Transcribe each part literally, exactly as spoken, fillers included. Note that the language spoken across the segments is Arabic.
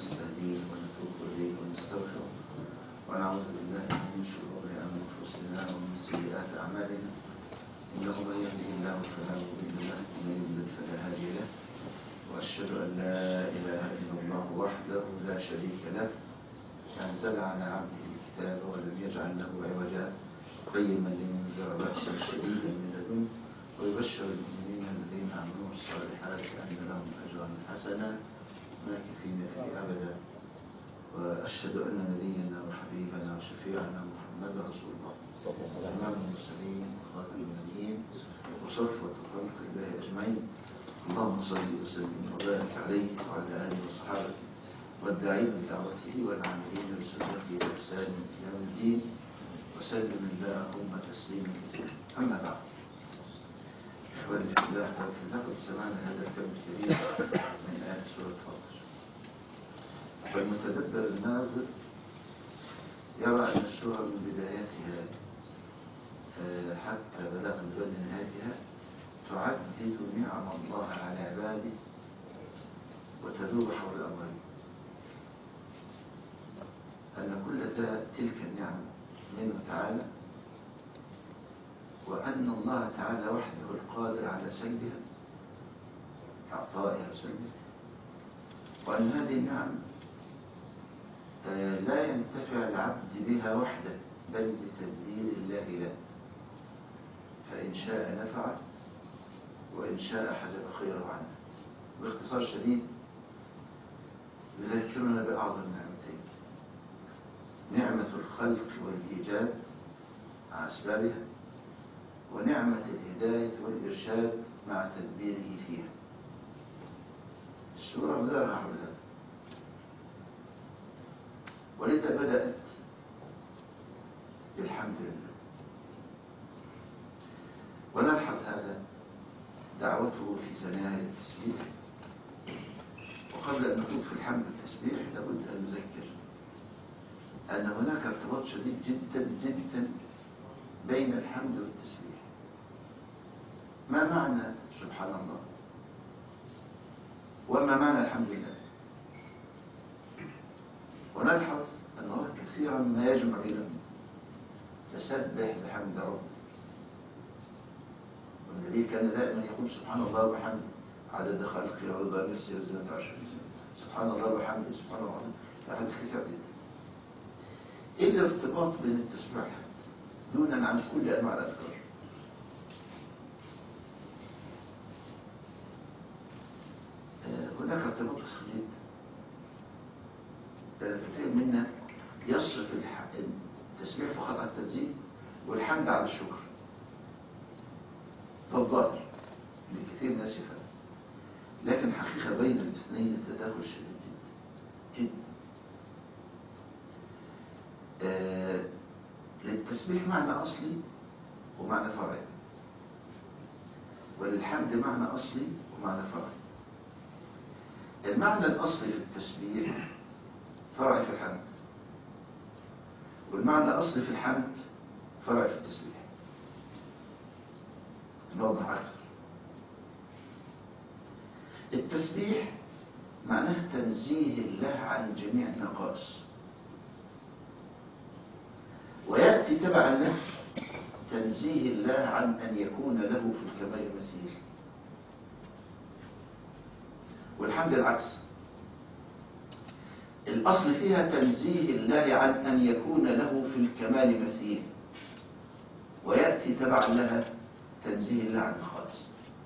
ونستهديه ونتوب إليه ونستغفره ونعوذ بالله من شرور أنفسنا ومن سيئات أعمالنا إنه من يهده الله فلا مضل له ومن يضلل فلا هادي له وأشهد أن لا إله إلا الله وحده لا شريك له أنزل على عبده الكتاب ولم يجعل له عوجا قيما لينذر بأسا شديدا من لدنه ويبشر المؤمنين الذين عملوا الصالحات أن لهم أجرا حسنا ماكثين فيه أبدا وأشهد أن نبينا وحبيبنا وشفيعنا محمد رسول الله إمام المرسلين وخاتم النبيين وصفوة خلق الله أجمعين اللهم صل وسلم وبارك عليه وعلى آله وصحابه والداعين بدعوته والعاملين بسنته بإحسان إلى يوم الدين وسلم اللهم تسليما كثيرا. أما بعد، إخواني في الله لقد سمعنا هذا الكلام الكريم من آيات سورة فاطر، والمتدبر الناظر يرى أن السورة من بدايتها حتى بلاغ البال نهايتها تعدد نعم الله على عباده وتدور حول أمرين، أن كل تلك النعم منه تعالى، وأن الله تعالى وحده القادر على سلبها إعطائها وسلبها، وأن هذه النعم لا ينتفع العبد بها وحده بل بتدبير الله له، فإن شاء نفعه وإن شاء حجب خيره عنه. باختصار شديد يذكرنا بأعظم نعمتين: نعمة الخلق والإيجاد مع أسبابها، ونعمة الهداية والإرشاد مع تدبيره فيها. السورة بدأها حول هذا، ولذا بدأت بالحمد لله، ونلحظ هذا دعوته في ثنايا التسبيح. وقبل أن نخوض في الحمد والتسبيح لابد أن نذكر أن هناك ارتباط شديد جدا جدا بين الحمد والتسبيح. ما معنى سبحان الله؟ وما معنى الحمد لله؟ ونلحظ أن الله كثيرا ما يجمع بينهم: فسبح بحمد ربك. والنبي كان دائما يقول سبحان الله وبحمده عدد خلقه ورضا نفسه وزنة عرشه، سبحان الله وبحمده، سبحان الله العظيم. أحاديث كثيرة جدا. إيه الارتباط بين التسبيح والحمد دونا عن كل أنواع الأذكار؟ هناك ارتباط بسيط جدا، لأن كثير منا يصرف التسبيح فقط على التنزيه والحمد على الشكر، فالظاهر لكثير من الناس يفهم، لكن حقيقة بين الاثنين تداخل شديد جدا جدا. آه للتسبيح معنى أصلي ومعنى فرعي، وللحمد معنى أصلي ومعنى فرعي. المعنى الأصلي في التسبيح فرعي في الحمد، والمعنى الأصلي في الحمد فرعي في التسبيح. نوضح أكثر. التسبيح معناه تنزيه الله عن جميع النقائص، ويأتي تبعا له تنزيه الله عن أن يكون له في الكمال مثيل. والحمد العكس، الأصل فيها تنزيه الله عن أن يكون له في الكمال مثيل، ويأتي تبعا لها تنزيه الله عن الخالص.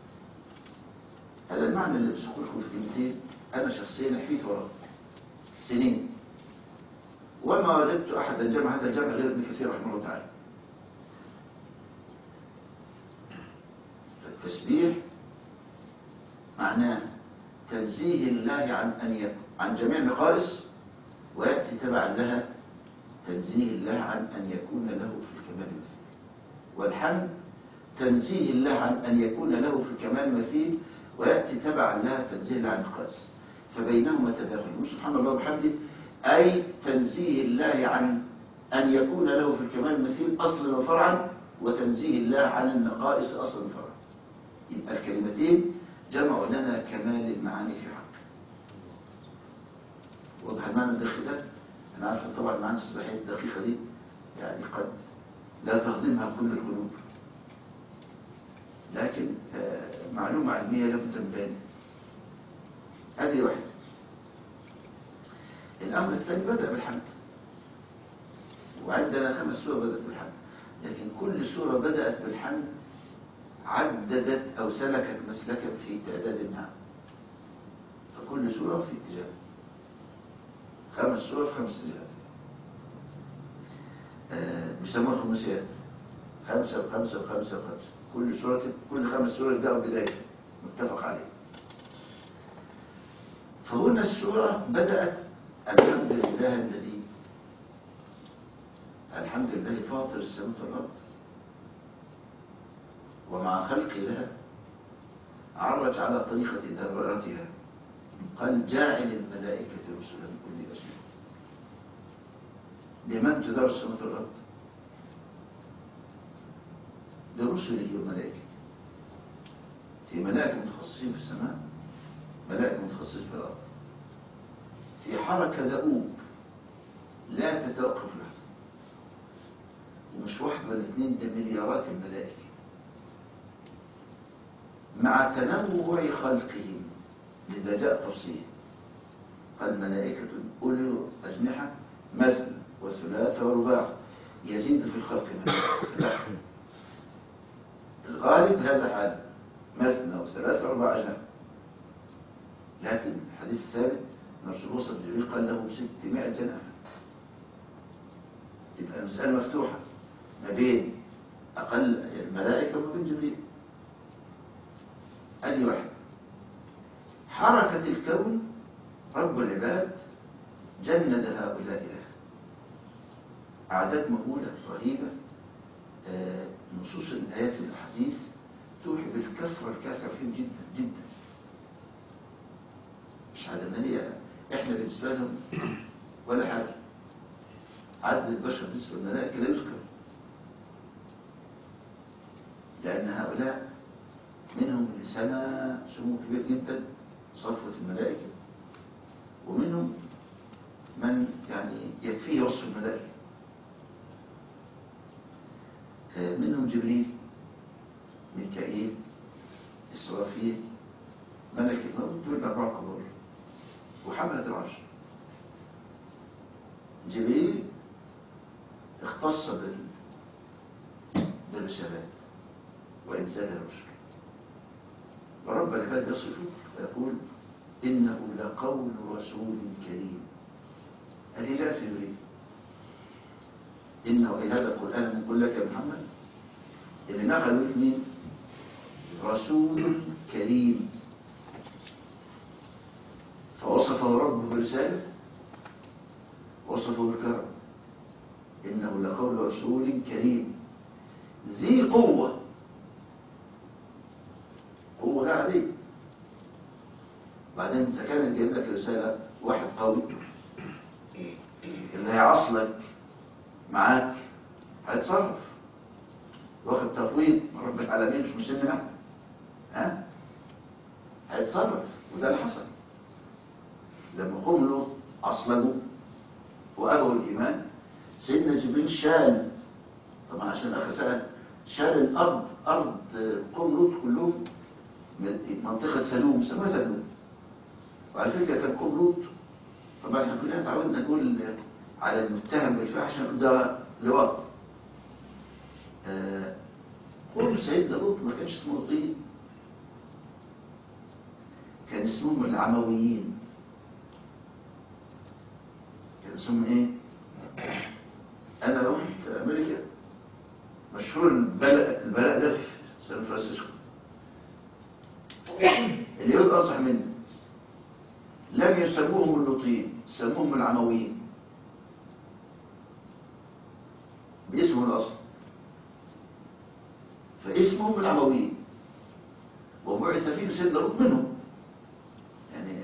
هذا المعنى اللي بسأقول لكم في كلمتين أنا شخصيا حفيت وراه سنين، وما وجدت أحدا جمع هذا الجمع غير ابن كثير رحمه الله تعالى. فالتسبيح معناه تنزيه الله عن أن يكون عن جميع النقائص، ويأتي تبعا لها تنزيه الله عن أن يكون له في الكمال مثيل. والحمد تنزيه الله عن أن يكون له في الكمال مثيل، ويأتي تبعا لها تنزيه الله عن النقائص، فبينهما تداخل. سبحان الله وبحمده أي تنزيه الله عن أن يكون له في الكمال مثيل أصلا وفرعا، وتنزيه الله عن النقائص أصلا وفرعا. يبقى الكلمتين جمعوا لنا كمال المعاني في حق. واضح المعنى الدقيق ده؟ أنا عارف طبعا المعنى السباحية الدقيقة دي يعني قد لا تخدمها كل القلوب، لكن معلومة علمية لابد من بيانها. هذه واحدة. الأمر الثاني بدأ بالحمد، وعندنا خمس سور بدأت بالحمد، لكن كل سورة بدأت بالحمد عددت أو سلكت مسلكا في تعداد النعم، فكل سورة في اتجاه، خمس سور في خمس اتجاهات. آه بيسموها خمسيات، خمسة وخمسة وخمسة وخمسة، كل سورة كل خمس سور يبدأوا بداية متفق عليه. فهنا السورة بدأت الحمد لله الذي الحمد لله فاطر السماوات والأرض ومع خلق لها عرج على طريقة دبرتها، قال جاعل الملائكة رسلا كل أجنبي. لمن تدار السماوات والأرض؟ لرسله وملائكته. في ملائكة متخصصين في السماء، ملائكة متخصصين في الأرض، في حركة دؤوب لا تتوقف لحظة، ومش واحد ولا اثنين، ده مليارات الملائكة مع تنوع خلقهم. لذا جاء تفصيل، قال ملائكة أولي أجنحة مثنى وثلاث ورباع يزيد في الخلق ملائكة. الغالب هذا حال مثنى وثلاث ورباع أجنحة، لكن الحديث الثابت أن الرسول وصل جبريل قال له ستمائة جناح. تبقى المسألة مفتوحة ما بين أقل الملائكة وما بين جبريل. أدي واحد. حركة الكون رب العباد جند هؤلاء له أعداد مهولة رهيبة. آه نصوص الآيات والأحاديث توحي بالكثرة الكثرة فيهم جدا جدا، مش عدمانية. احنا بالنسبة لهم ولا حاجة، عدد البشر بالنسبة للملائكة لا يذكر، لأن هؤلاء منهم اللي سمى سمو كبير جدا صفوة الملائكة، ومنهم من يعني يكفيه وصف الملائكة. منهم جبريل، ميكائيل، إسرافيل، ملك الموت، دول أربعة كبار، وحملة العرش. جبريل اختص بالرسالات وإنزال الرسل، ورب العباد يصفه ويقول إنه لقول رسول كريم. هذه جاءت في جبريل، إنه في هذا القرآن من قل لك يا محمد، اللي نقلوا من رسول كريم، فوصفه ربه برسالة، وصفه بالكرم، إنه لقول رسول كريم ذي قوة. قوة عادية. بعدين إذا كان جايب لك رسالة واحد قوي اللي هيعصلك معاك هيتصرف، واخد تفويض من رب العالمين مش مسلمنا، ها هيتصرف. وده اللي حصل لما قوم لوط عصلجوا وأبوا الإيمان. سيدنا جبريل شال، طبعا عشان أخي سأل، شال الأرض، أرض قوم لوط كلهم، منطقة سلوم سماها سلوم. وعلى فكرة كان قوم لوط، طبعا احنا كلنا تعودنا نقول على المتهم بالفاحشة ده لوط. آه قوم سيدنا لوط ما كانش اسمه لوطين، كان اسمهم العمويين. كان اسمهم ايه؟ انا رحت امريكا، مشهور البلاء البلاء ده في سان فرانسيسكو، اليهود انصح منه، لم يسموهم اللوطيين، سموهم العمويين باسمهم الاصل، فاسمهم العمويين، وبعث فيهم سيدنا لوط منهم. يعني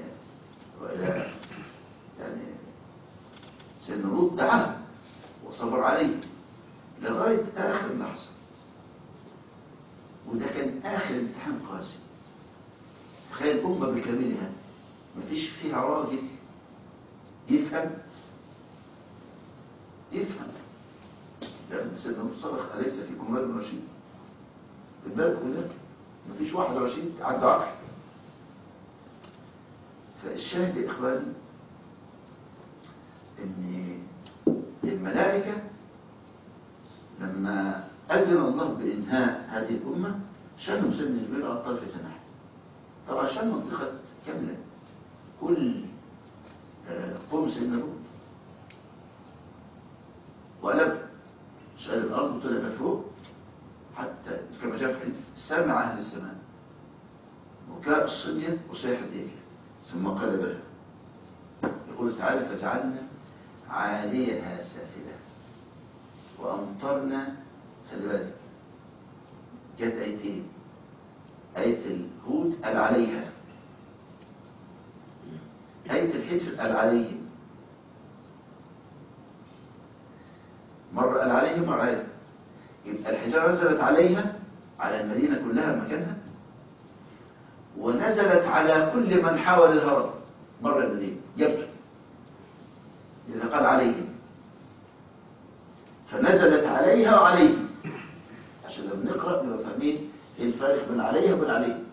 يعني سيدنا لوط دعاه وصبر عليه لغاية آخر لحظة، وده كان آخر امتحان قاسي. تخيل أمة بكاملها مفيش فيها راجل يفهم يفهم لأن سيدنا مصطلح أليس فيكم رجل رشيد؟ بالبالك كده مفيش واحد رشيد عنده عقل. فالشاهد يا إخواني إن الملائكة لما أذن الله بإنهاء هذه الأمة شنوا سيدنا جبريل على طرف جناحه. طبعا شن منطقة كاملة كل قوم سيدنا لوط وقلب شال الأرض وطلع فوق حتى كما جاء في الحديث سمع أهل السماء بكاء الصبية وصيح الديك ثم قلبها. يقول تعالى فجعلنا عاليها سافلة وأمطرنا. خلي بالك جت آيتين، آية الهود قال عليها، آية الحجر قال عليهم. مرة قال عليهم مرة عليهم. يبقى الحجارة نزلت عليها على المدينة كلها مكانها، ونزلت على كل من حاول الهرب مرة المدينة جبل إذا قال عليهم، فنزلت عليها وعليهم عشان لما نقرأ نبقى فاهمين ايه الفارق بين عليها وبين عليهم.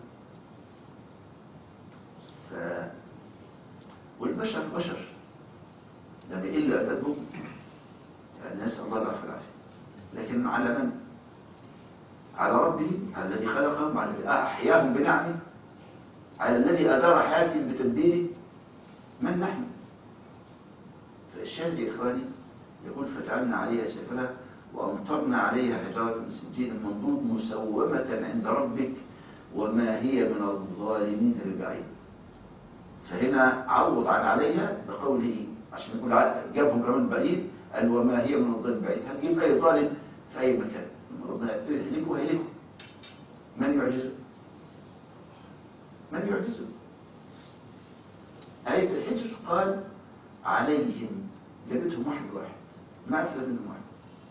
ف... والبشر بشر لما يقل عددهم يعني نسأل الله العافية والعافية، لكن على من؟ على ربهم، على الذي خلقهم، على الذي أحياهم بنعمه، على الذي أدار حياتهم بتدبيره. من نحن؟ فالشاهد يا إخواني يقول فجعلنا عليها سافلة وأمطرنا عليها حجارة من سجيل منضود مسومة عند ربك وما هي من الظالمين ببعيد. فهنا عوض عن عليها بقوله عشان يقول جابهم كمان بعيد، قال وما هي من الظالم بعيد. هتجيب أي ظالم في أي مكان ربنا يهلكه هيهلكه. من يعجزه؟ من يعجزه؟ آية الحجر قال عليهم، جابتهم واحد واحد ما أفلت منهم واحد.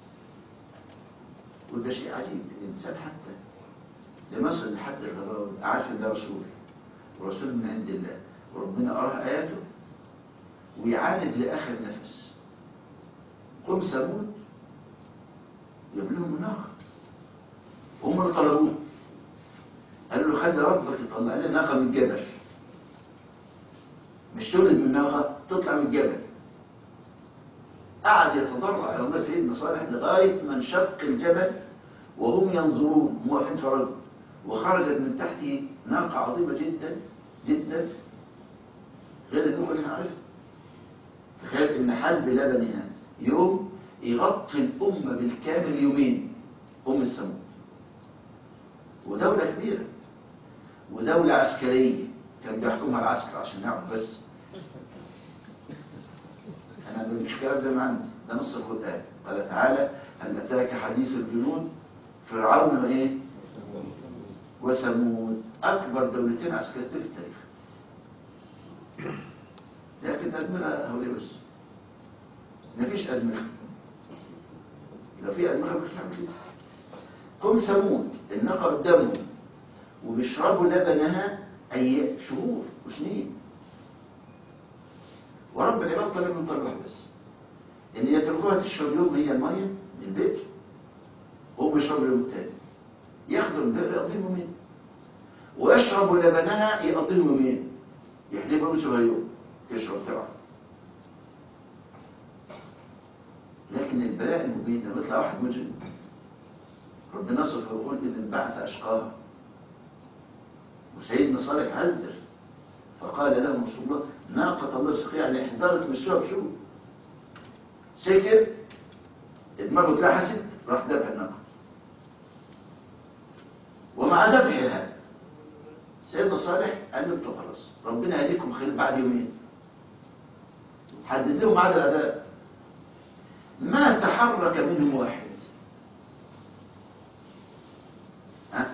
وده شيء عجيب الإنسان حتى لما يصل لحد الغضاوة عارف إن ده رسول ورسول من عند الله وربنا أراه آياته ويعاند لآخر نفس. قوم ثمود جاب لهم الناقة هم اللي طلبوه، قالوا له خلي ربك يطلع لنا ناقة من الجبل، مش تولد من ناقة تطلع من الجبل. قعد يتضرع على الله سيدنا صالح لغاية ما انشق الجبل وهم ينظرون موافين فرجوا، وخرجت من تحته ناقة عظيمة جدا جدا غير النوع اللي نعرفه. تخيل ان حلب لبنها يوم يغطي الأمة بالكامل يومين. أم الثمود ودولة كبيرة ودولة عسكرية كان بيحكمها العسكر عشان نعرف بس. أنا مش الكلام ده ما عندي، ده نص القرآن. قال تعالى هل أتاك حديث الجنود فرعون وإيه وثمود أكبر دولتين عسكريتين في التاريخ، لكن أدمغة هولي بس مفيش أدمغة. لو في أدمغة مش هعمل كده. قوم ثمود الناقة قدامهم وبيشربوا لبنها أي شهور وسنين، ورب العباد طلب من طلب واحد بس إن يتركوها تشرب يوم هي المية من البئر وهم بيشربوا اليوم التاني، ياخدوا البئر يقضيهم يومين ويشربوا لبنها يقضيهم يومين، يحلبوا يمسوا يوم يشرب تبعه. لكن البلاء المبين لما يطلع واحد مجرم ربنا صفه ويقول إذ انبعث أشقاها. وسيدنا صالح عذر فقال لهم رسول الله ناقة الله سقيا يعني احذرت مشوها بشو سكر دماغه اتلحست راح ذبح الناقة. ومع ذبحها سيدنا صالح قال لهم خلاص ربنا يهديكم خير بعد يومين، حدد لهم عدد الأداء ما تحرك منهم واحد. ها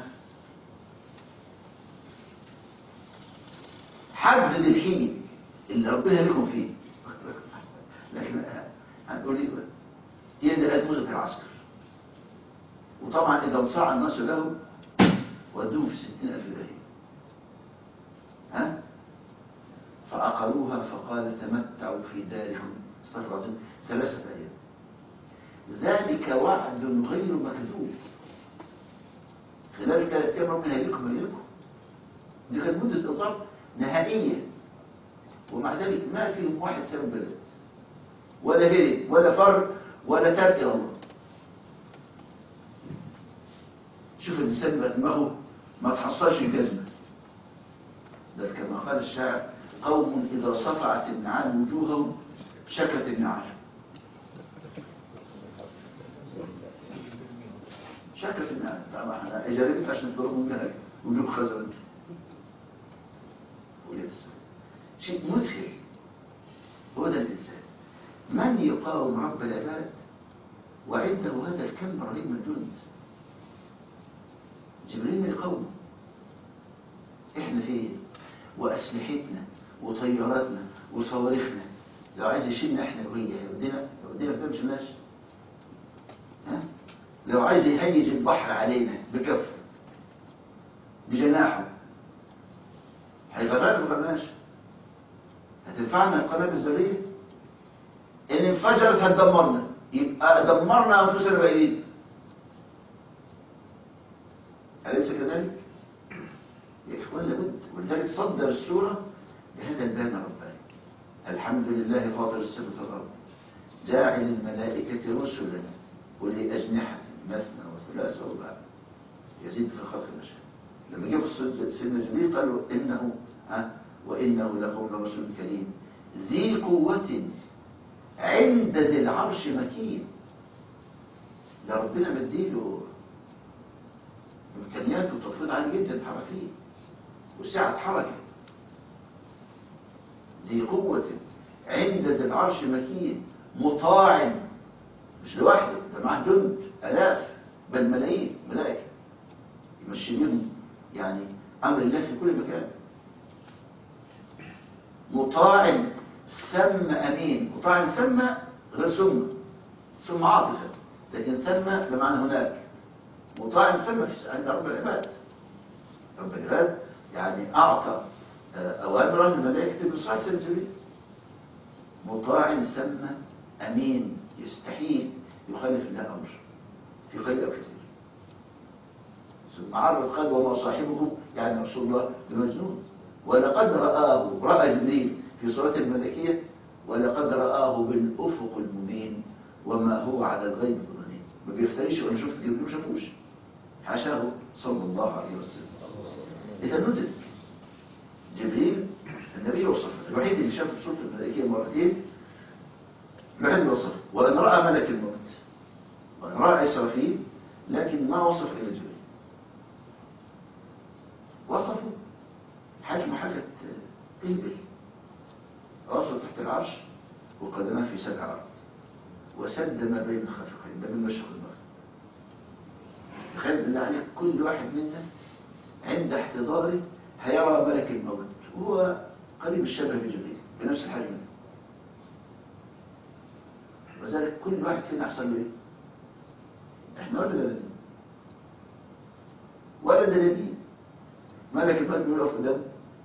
حدد الحين اللي ربنا لكم فيه. لكن هنقول ايه بقى؟ هي دي أدمغة العسكر. وطبعا إذا انصاع الناس لهم ودوهم في ستين ألف داهية. ها فعقروها فقال تمتعوا في داركم استغفر الله العظيم ثلاثة أيام. ذلك وعد غير مكذوب. خلال ثلاثة أيام ربنا هيليكم هيليكم. دي كانت مدة إصابة نهائية، ومع ذلك ما فيهم واحد ساب البلد ولا هرب ولا فر ولا تاب إلى الله. شوف الإنسان بقى دماغه ما تحصلش الجزمة. بل كما قال الشاعر قوم إذا صفعت النعام وجوههم شكت النعام. شكت النعام. طبعا احنا اجربت عشان تضربوا منها وجوه خزن ولبس. شيء مذهل. هو ده الإنسان من يقاوم رب العباد وعنده هذا الكم رهيب من الجند. جبريل من يقاومه. احنا فين؟ وأسلحتنا وطياراتنا وصواريخنا لو عايز يشيلنا احنا وهي هيودينا هيودينا في ده مش الناس. ها؟ لو عايز يهيج البحر علينا بكفه بجناحه هيغرقنا ما غرقناش. هتنفعنا القنابل الذريه؟ ان انفجرت هتدمرنا، يبقى دمرنا انفسنا بايدينا. أليس كذلك؟ يا إخوان لابد. ولذلك صدر السورة بهذا البان الرباني. الحمد لله فاطر السماوات والأرض جاعل الملائكة رسلا أولي أجنحة مثنى وثلاث ورباع يزيد في الخلق ما شاء. لما جه في سيدنا جبريل قالوا إنه ها وإنه لقول رسول كريم ذي قوة عند ذي العرش مكين. ده ربنا مديله إمكانيات وتفويض عالي جدا يتحرك فيه وسعة حركة. ذي قوة عند ذي العرش مكين مطاع. مش لوحده، ده معاه جند آلاف بل ملايين ملائكة يمشي بيهم يعني أمر الله في كل مكان. مطاع ثم أمين. مطاع ثم غير ثم ثم عاطفة، لكن ثم بمعنى هناك. مطاع ثم في عند رب العباد. رب العباد يعني أعطى أوامره الملائكة بصحة سنجري. مطاع ثم أمين. يستحيل يخالف الله أمر في خير كثير. ثم عرض قد وما صاحبكم يعني رسول الله بمجنون. ولقد رآه رأى جبريل في صورة الملكية ولقد رآه بالأفق المبين وما هو على الغيب بضنين. ما بيفتريش وأنا شفت جبريل ما شافوش حاشاه صلى الله عليه وسلم. إذا ندرك جبريل النبي وصفه الوحيد اللي شاف صورة الملائكية مرتين الوحيد اللي وصفه. وأن رأى ملك الموت وأن رأى إسرافيل لكن ما وصف إلى جبريل. وصفه حجم حاجة إبل رأسه تحت العرش وقدمه في سبع أرض وسد ما بين الخفقين ده من مشرق المغرب. تخيل بالله عليك كل واحد منا عند احتضاره هيرى ملك الموت وهو قريب الشبه بجبريل بنفس الحجم ده. وذلك كل واحد فينا يحصل له ايه؟ احنا ولا دلالين ولا دلالين. ملك الموت بيقف قدامه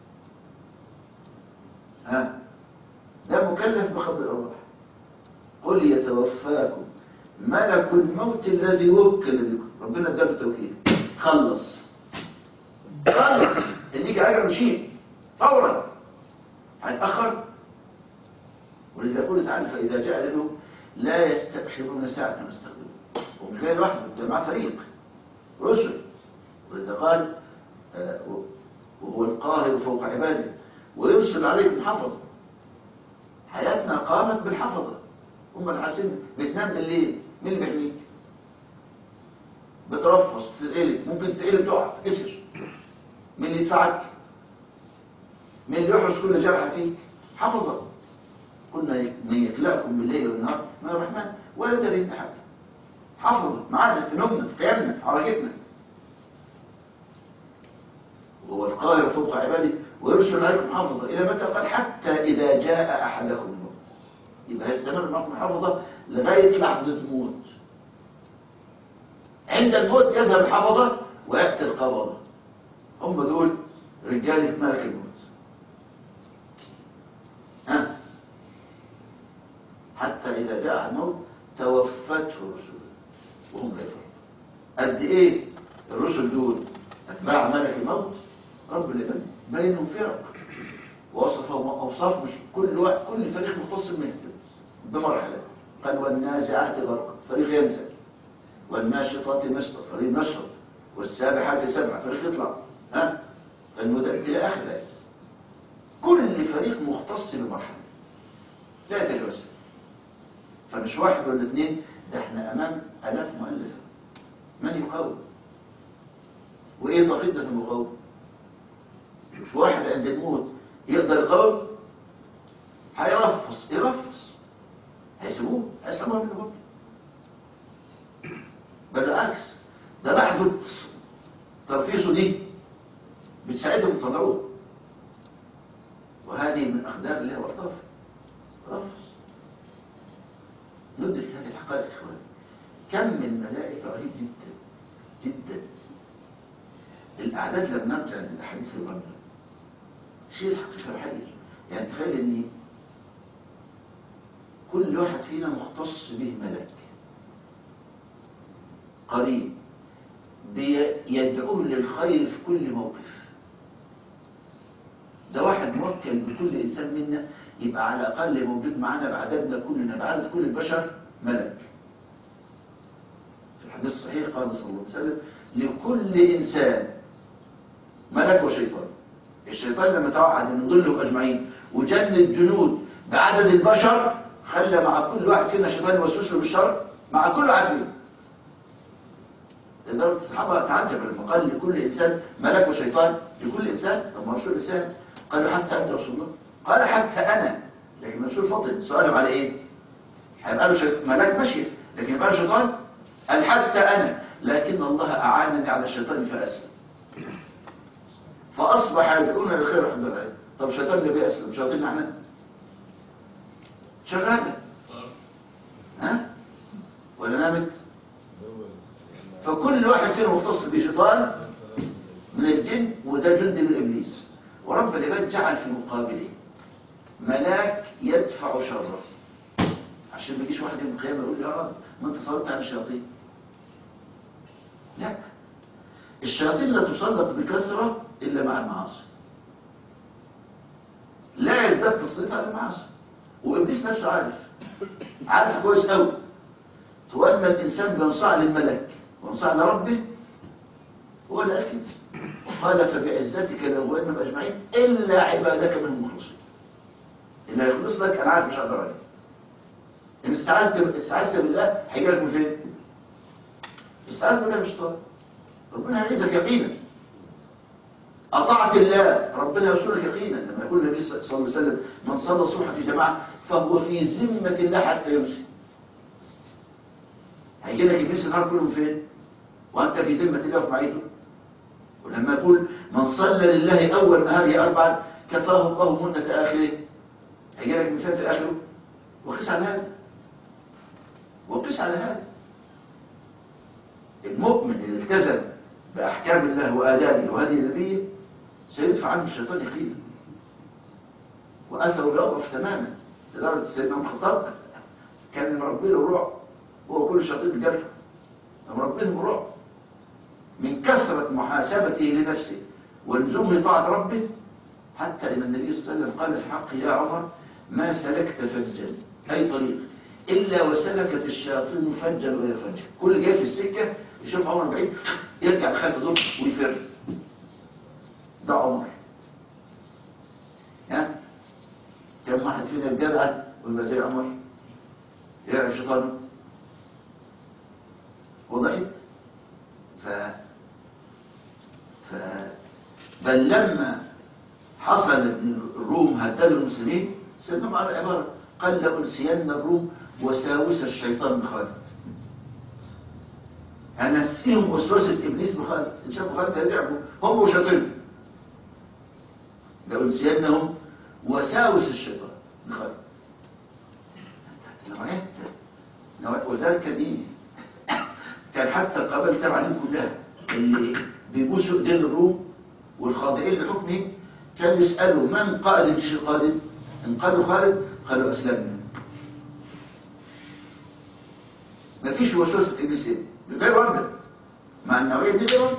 ها ده مكلف بقبض الارواح. قل يتوفاكم ملك الموت الذي وكل بكم. ربنا اداله التوكيل. خلص خلص اللي يجي اجر مشيء فورا هيتاخر. ولذا قل تعالى فاذا جاء اجلهم لا يستأخرون ساعة يستقبلون. ومش جاي لوحده ده معاه فريق رسل. ولذا قال آه وهو القاهر فوق عباده ويرسل عليكم حفظة. حياتنا قامت بالحفظة. هم الحاسين بتنام بالليل مين اللي بيحميك؟ بترفص تتقلب ممكن تتقلب تقع تكسر. مين اللي يدفعك؟ مين اللي يحرس كل جرح فيك؟ حفظة. قلنا من يكلأكم بالليل والنهار من الرحمن ولا دليل أحد. حفظة معانا في نومنا في قيامنا في حركتنا. وهو القاهر فوق عباده ويرسل عليكم حفظة إلى متى؟ قال حتى إذا جاء أحدكم الموت. يبقى هيستمر معكم حفظة لغاية لحظة الموت. عند الموت يذهب الحفظة ويأتي القبضة. هم دول رجالة ملك الموت. حتى إذا جاء الموت توفته رسله وهم لا يفرقون. قد إيه الرسل دول أتباع ملك الموت؟ رب العباد بينهم فرق ووصفهم أوصاف، مش كل وقت كل فريق مختص منه بمرحلة. قال والنازعات غرقا فريق ينزل، والناشطات نشطا فريق نشط، والسابحات سبعة فريق يطلع، ها فالمدرب إلى آخر الآية. كل فريق مختص بمرحلة لا يتجاوزها. فمش واحد ولا اثنين، ده احنا أمام آلاف مؤلفة. من يقاوم؟ وإيه طاقتنا في المقاومة؟ مش واحد عند الموت يقدر يقاوم، هيرفص يرفص هيسيبوه هيسلموه من الموت. بل بالعكس، ده لحظة ترفيصه دي بتساعدهم يطلعوه. وهذه من أقدار الله والطاف رفص. ندرك هذه الحقائق يا إخواني. كم من ملائكة رهيب جدا جدا. الأعداد لما نرجع للأحاديث الغامضة شيء الحقيقة الحقيقي. يعني تخيل إن كل واحد فينا مختص به ملك قريب بيدعوه للخير في كل موقف. ده واحد موكل بكل إنسان منا يبقى على الأقل موجود معنا بعددنا كلنا، بعدد كل البشر ملك. في الحديث الصحيح قال صلى الله عليه وسلم لكل إنسان ملك وشيطان. الشيطان لما توعد أن يضلهم أجمعين وجند جنود بعدد البشر، خلى مع كل واحد فينا شيطان يوسوس له بالشر مع كل واحد فينا. لدرجة الصحابة تعجب لما قال لكل إنسان ملك وشيطان. لكل إنسان؟ طب ما رسول الإنسان قالوا حتى أنت رسول الله؟ قال حتى أنا. لكن رسول فضل سؤالهم على إيه؟ هيبقى له ملاك ماشية لكن يبقى له شيطان؟ قال حتى أنا، لكن الله أعانني على الشيطان فأسلم، فأصبح يدعونا للخير الحمد لله. طب الشيطان اللي بيأسلم شياطين احنا شغالة ها ولا نامت؟ فكل واحد فينا مختص بشيطان من الجن، وده جند من إبليس. ورب العباد جعل في مقابله ملاك يدفع شره، عشان ما يجيش واحد يوم القيامة يقول لي يا رب ما انت صلت عن الشياطين. لا، الشياطين لا تسلط بكثرة إلا مع المعاصي، لا يزداد تسليط على المعاصي. وإبليس نفسه عارف عارف كويس قوي. طول ما الإنسان بينصاع للملك وينصاع لربه هو لا أكيد. قال فبعزتك لأغوينهم أجمعين إلا عبادك منهم المخلصين. اللي هيخلص لك أنا عارف مش هقدر عليه. إن استعاذت استعاذت بالله هيجي لك من فين؟ استعاذت بالله مش طالب. ربنا هيعيذك يقينا. أطاعت الله ربنا يوصلك يقينا. لما يقول النبي صلى الله عليه وسلم من صلى الصبح في جماعة فهو في ذمة الله حتى يمسي. هيجي لك إبليس النهار كله من فين؟ وأنت في ذمة الله وفي معيته. ولما يقول من صلى لله أول نهاره أربعا كفاه الله منة آخره، هيجي لك من فين في آخره؟ وقس على هذا وقس على هذا. المؤمن اللي التزم بأحكام الله وآدابه وهدي نبيه سيدفع عنه الشيطان يقينا، وأثره يضعف تماما. لدرجة سيدنا عمر الخطاب كان مربي له الرعب، وهو كل الشياطين بجرته مربيهم الرعب من كثرة محاسبته لنفسه ولزومه طاعة ربه، حتى إن النبي صلى الله عليه وسلم قال في حقه يا عمر ما سلكت فجا أي طريق إلا وسلكت الشياطين فجا غير فجا. كل جاي في السكة يشوف عمر بعيد يرجع لخلف ضب ويفر. ده عمر. ها كم واحد فينا يبقى ويبقى زي عمر يرعب شيطانه؟ وضحت. ف... ف... بل لما حصل ان الروم هددوا المسلمين سيدنا على العبارة قال لأنسين الروم وساوس الشيطان بخالد. هنسيهم وسوسة إبليس بخالد. إن شافوا خالد هيلعبوا هم وشيطانهم. لأنسينهم وساوس الشيطان بخالد. نوعيات نوعيات وذلك دي كان حتى القبائل تبع عليهم كلها اللي بيبوسوا ايدين الروم والخاضعين لحكمه كانوا يسألوا من قائد الجيش القادم؟ ان قالوا خالد قالوا أسلمنا. مفيش وسوسة إبليس كده بغير وردة، مع النوعية دي غير وردة.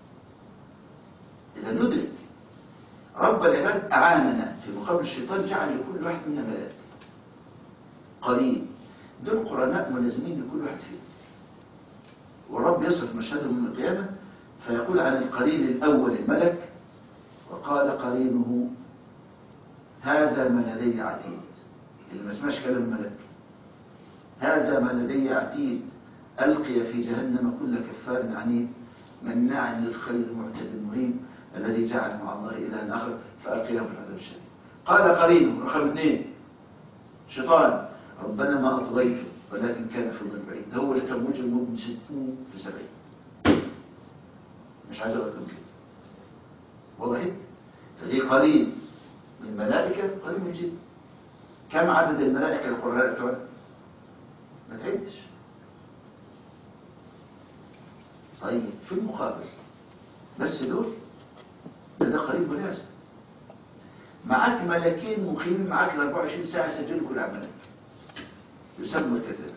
إذا ندرك رب العباد أعاننا في مقابل الشيطان، جعل لكل واحد منا ملاك قرين، دول قرناء ملازمين لكل واحد فيهم. والرب يصف مشهدهم من القيامة فيقول عن القرين الأول الملك: وقال قرينه هذا ما لدي عتيد. اللي ما سمعش كلام الملك: هذا ما لدي عتيد ألقي في جهنم كل كفار عنيد مناع للخير معتد مريب الذي جعل مع الله إلها آخر فألقيه في العذاب الشديد. قال قرينه رقم اثنين شيطان: ربنا ما أطغيته ولكن كان في ظل بعيد. ده هو اللي كان مجرم ممكن ستون في سبعين. مش عايز أقول لكم كده، وضحت؟ فدي قرين من الملائكة، قرين من الجن. كم عدد الملائكة القرآن بتوعنا؟ ما تعدش. طيب في المقابل بس دول ده, ده قريب ملازم. معاك ملكين مقيمين معاك ال أربعة وعشرين ساعة يسجلوا كل عملك، يسموا الكتاب.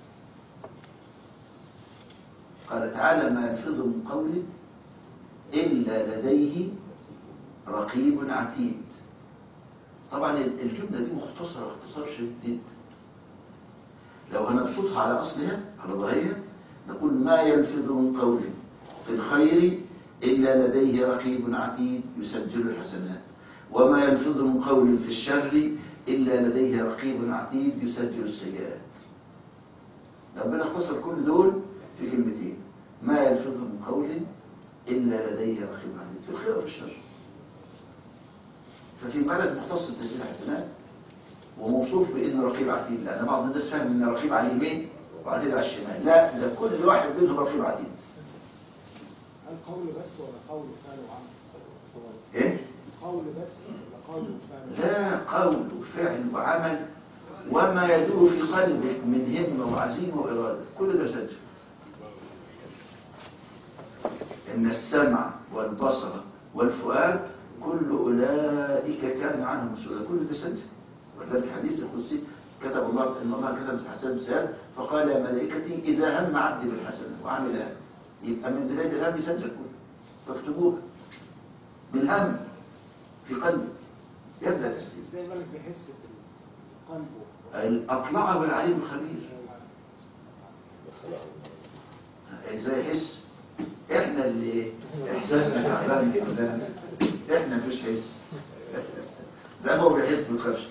قال تعالى: ما يلفظ من قول إلا لديه رقيب عتيد. طبعا الجملة دي مختصرة اختصار شديد جدا. لو هنبسطها على أصلها على ظاهرها نقول: ما يلفظ من قول في الخير إلا لديه رقيب عتيد يسجل الحسنات، وما يلفظ من قول في الشر إلا لديه رقيب عتيد يسجل السيئات. ربنا اختصر كل دول في كلمتين: ما يلفظ من قول إلا لديه رقيب عتيد، في الخير وفي الشر. ففي ملك مختص بتسجيل الحسنات وموصوف بأنه رقيب عتيد، لأن بعض الناس فاهم أن رقيب على اليمين وعتيد على الشمال. لا، ده كل واحد منهم رقيب عتيد. هل قول بس ولا قول وفعل وعمل؟ ايه؟ قول بس ولا قول وفعل؟ لا، قول وفعل وعمل وما يدور في قلبك من همة وعزيمة وإرادة، كل ده سجل. إن السمع والبصر والفؤاد كل أولئك كان عنه مسؤولا، كل ده سجل. ولذلك الحديث القدسي كتب الله إن الله كتب الحسنات بالسيئات فقال: يا ملائكتي إذا هم عبدي بالحسنة وعملها، يبقى من بداية الهم يسجل كله، فاكتبوها بالهم في قلبي يبدأ تسجيل. ازاي الملك بيحس في قلبه؟ الأطلع بالعليم الخبير. ازاي يحس؟ احنا اللي احساسنا تعبان كده، احنا مفيش حس. لا، هو بيحس بالخفش.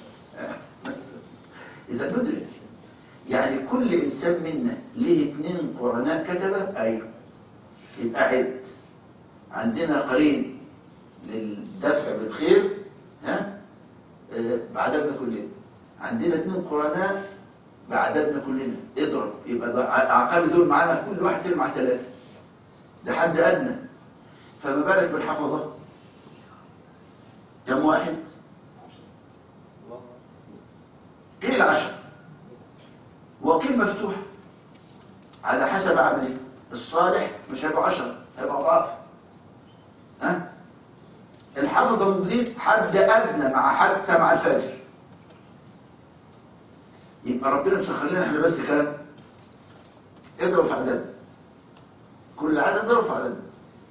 اذا ندرك يعني كل انسان منا ليه اتنين قرناء كتبه، ايوه، يبقى عد عندنا قرين للدفع بالخير، ها آه بعددنا كلنا. عندنا اتنين قرناء بعددنا كلنا، اضرب يبقى اقل دول معانا، كل واحد فينا مع ثلاثه، ده حد ادنى. فما بالك بالحفظه؟ كم واحد؟ قيل عشر، وقيل مفتوح على حسب عمله. الصالح مش هيبقى عشر، هيبقى ضعف. ها الحفظه موجودين حد ادنى مع حتى مع الفجر. يبقى ربنا مسخر لنا احنا بس كام؟ اضرب في عدد، كل عدد اضرب في عدد.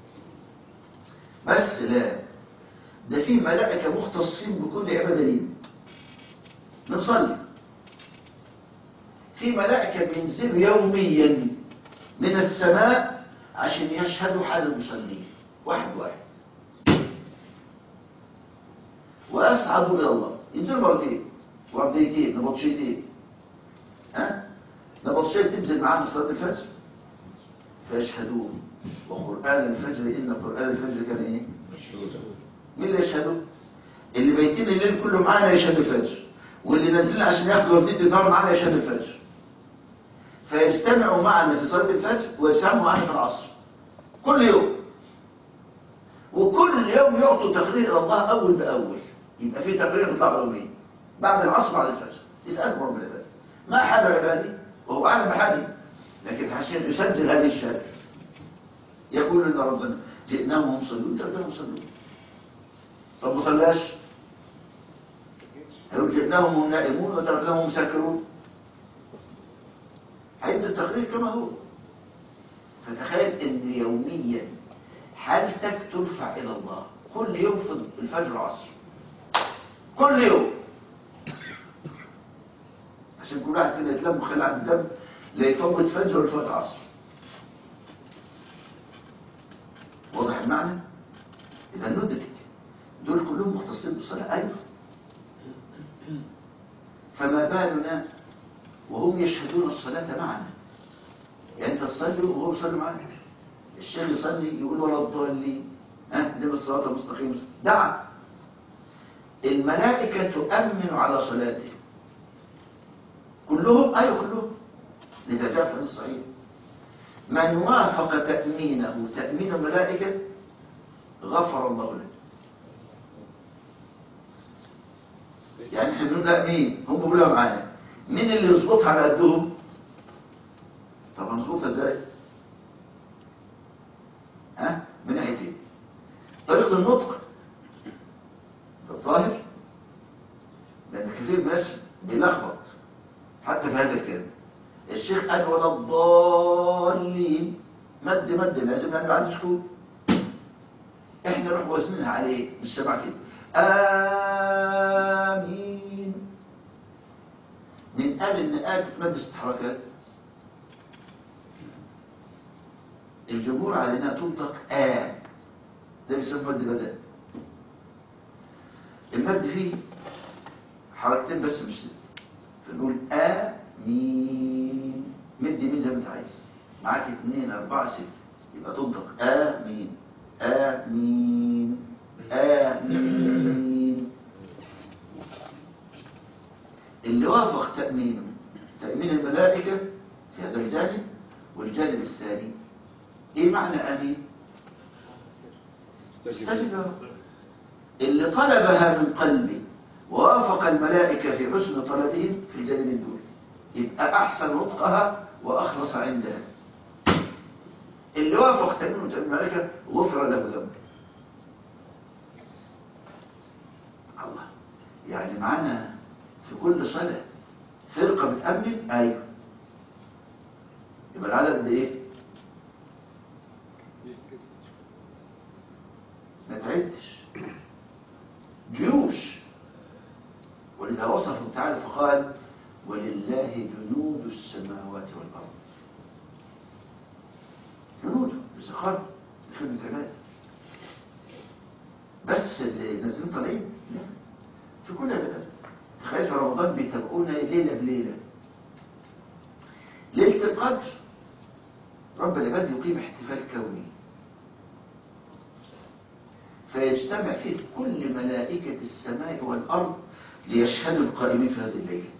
بس لا، ده في ملائكه مختصين بكل عباده لينا بنصلي. في ملائكه بينزلوا يوميا من السماء عشان يشهدوا حال المصلين واحد واحد، واسعدوا الى الله. ينزلوا مرتين ورديتين نبطشيتين. ها نبطشيه تنزل معاهم في صلاه الفجر فيشهدون: وقرآن الفجر إن قرآن الفجر كان إيه؟ مين اللي يشهدوا؟ اللي بيتين الليل كله معانا يشهد الفجر، واللي نازلين عشان ياخدوا وردية النهار معانا يشهد الفجر. فيجتمعوا معنا في صلاة الفجر ويسمعوا معنا في العصر كل يوم، وكل يوم يعطوا تقرير إلى الله أول بأول. يبقى في تقرير بيطلع يومين بعد العصر بعد الفجر. يسألكم رب العباد: ما حال عبادي؟ وهو أعلم بحالي، لكن عشان يسجل هذه الشهادة يقول لنا ربنا: جئناهم هم صلون تركناهم صلون. طب ما صلاش؟ يقول: جئناهم هم نائمون وتركناهم هم ساكرون. هيدوا التقرير كما هو. فتخيل ان يوميا حالتك ترفع الى الله كل يوم في الفجر والعصر، كل يوم، عشان كل واحد فينا يتلم خلع عن الدم لا يفوت فجر ولا يفوت عصر. واضح المعنى؟ اذا ندرك دول كلهم مختصين بالصلاه. ايوه، فما بالنا وهم يشهدون الصلاه معنا. يعني انت تصلي وهو يصلي معاك، الشيخ يصلي يقول ولا الضالين ها دي بالصراط المستقيم دعا. الملائكه تؤمن على صلاته كلهم. ايوه كلهم، لذا جاء في الصحيح من وافق تأمينه تأمين الملائكة غفر الله له. يعني احنا بنقول لا مين هم بيقولوا معانا، مين اللي يظبطها على قدهم؟ طب هنظبطها ازاي؟ ها من ناحيه ايه؟ طريقه النطق الظاهر، لان كثير من الناس بيلخبط حتى في هذا الكلام. الشيخ قال ولا الضالين مد مد لازم يعني بعد سكوت، احنا نروح وزنها عليه مش سمع كده امين. من قال ان آه تتمد ست حركات، الجمهور على انها تنطق آ، ده بيسمى مد بدل. المد فيه حركتين بس مش ست، فنقول آمين. مد مين زي ما انت عايز، معاك اتنين اربعة ستة، يبقى تنطق آمين آمين آمين. اللي وافق تأمينه تأمين الملائكة في هذا الجانب، والجانب الثاني ايه معنى آمين؟ استجب. اللي طلبها من قلبه ووافق الملائكة في حسن طلبهم في الجانبين دول يبقى أحسن نطقها وأخلص عندها. اللي وافق تأمين الملائكة غفر له ذنبه. الله، يعني معانا في كل صلاة فرقة بتأمن. أيوه، يبقى العدد بإيه؟ ما تعدش، جيوش. ولذا وصفه تعالى فقال ولله جنود السماوات والأرض. جنوده بسخر بخدمة عباده، بس اللي نازلين طالعين لا، في كل عبادة. تخيل في رمضان بيتابعونا ليلة بليلة. ليلة القدر رب العباد يقيم احتفال كوني فيجتمع فيه كل ملائكة السماء والأرض ليشهدوا القائمين في هذه الليلة.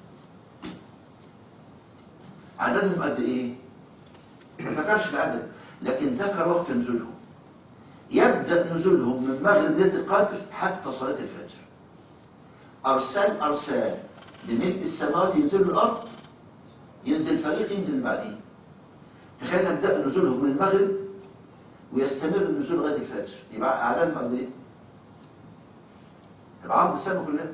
عددهم قد ايه؟ ما ذكرش العدد، لكن ذكر وقت نزولهم. يبدأ نزولهم من مغرب ليلة القدر حتى صلاة الفجر. أرسال أرسال بملء السماوات ينزلوا الأرض، ينزل فريق ينزل بعدين. تخيل نبدأ نزولهم من المغرب ويستمر النزول لغاية الفجر، يبقى أعدادهم قد ايه؟ يبقى عرض السنة كلها.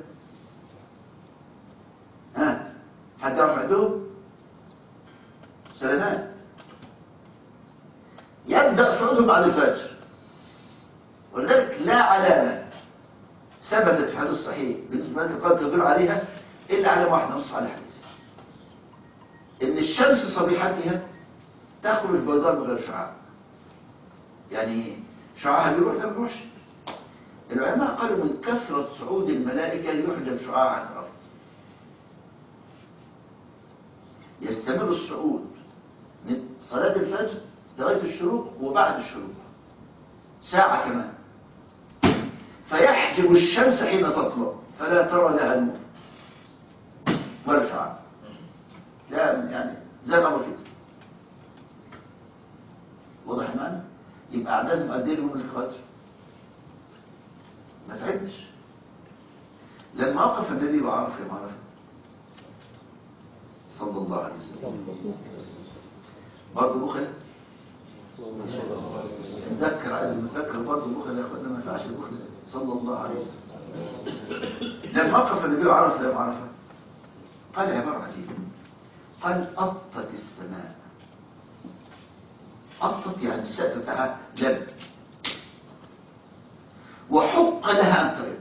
ها حد يعرف عندهم؟ سلامات. يبدأ صعودهم بعد الفجر، ولذلك لا علامة ثبتت في حديث صحيح بالنسبة لك قد تدل عليها إلا علامة واحدة نص على حديث، إن الشمس صبيحتها تخرج بيضاء بغير شعاع. يعني شعاعها بيروح لا بيروحش. العلماء قالوا من كثرة صعود الملائكة يحجب شعاع عن الأرض. يستمر الصعود من صلاة الفجر لغاية الشروق وبعد الشروق ساعة كمان، فيحجب الشمس حين تطلع فلا ترى لها نور ولا شعاع. لا يعني زي الأمر كده. واضح معنا؟ يبقى أعدادهم قد ايه من القدر؟ ما تعدش. لما وقف النبي وعرف يا معرفة صلى الله عليه وسلم برضه بخل نذكر عايز نذكر برضه بخل يا اخوانا، ما ينفعش البخل. صلى الله عليه وسلم لما وقف النبي وعرف يا معرفة قال عبارة عجيبة، قال أطت السماء أطت يعني السقف بتاعها جب. وحق لها أن ترد،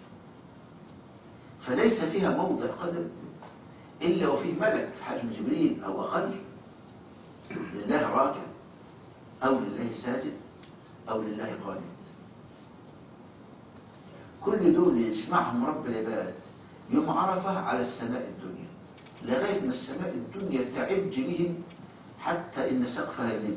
فليس فيها موضع قدم إلا وفيه ملك في حجم جبريل أو أقل لله راكع أو لله ساجد أو لله قانت. كل دول يجمعهم رب العباد يوم عرفة على السماء الدنيا، لغاية ما السماء الدنيا تعج بهم حتى إن سقفها يلم.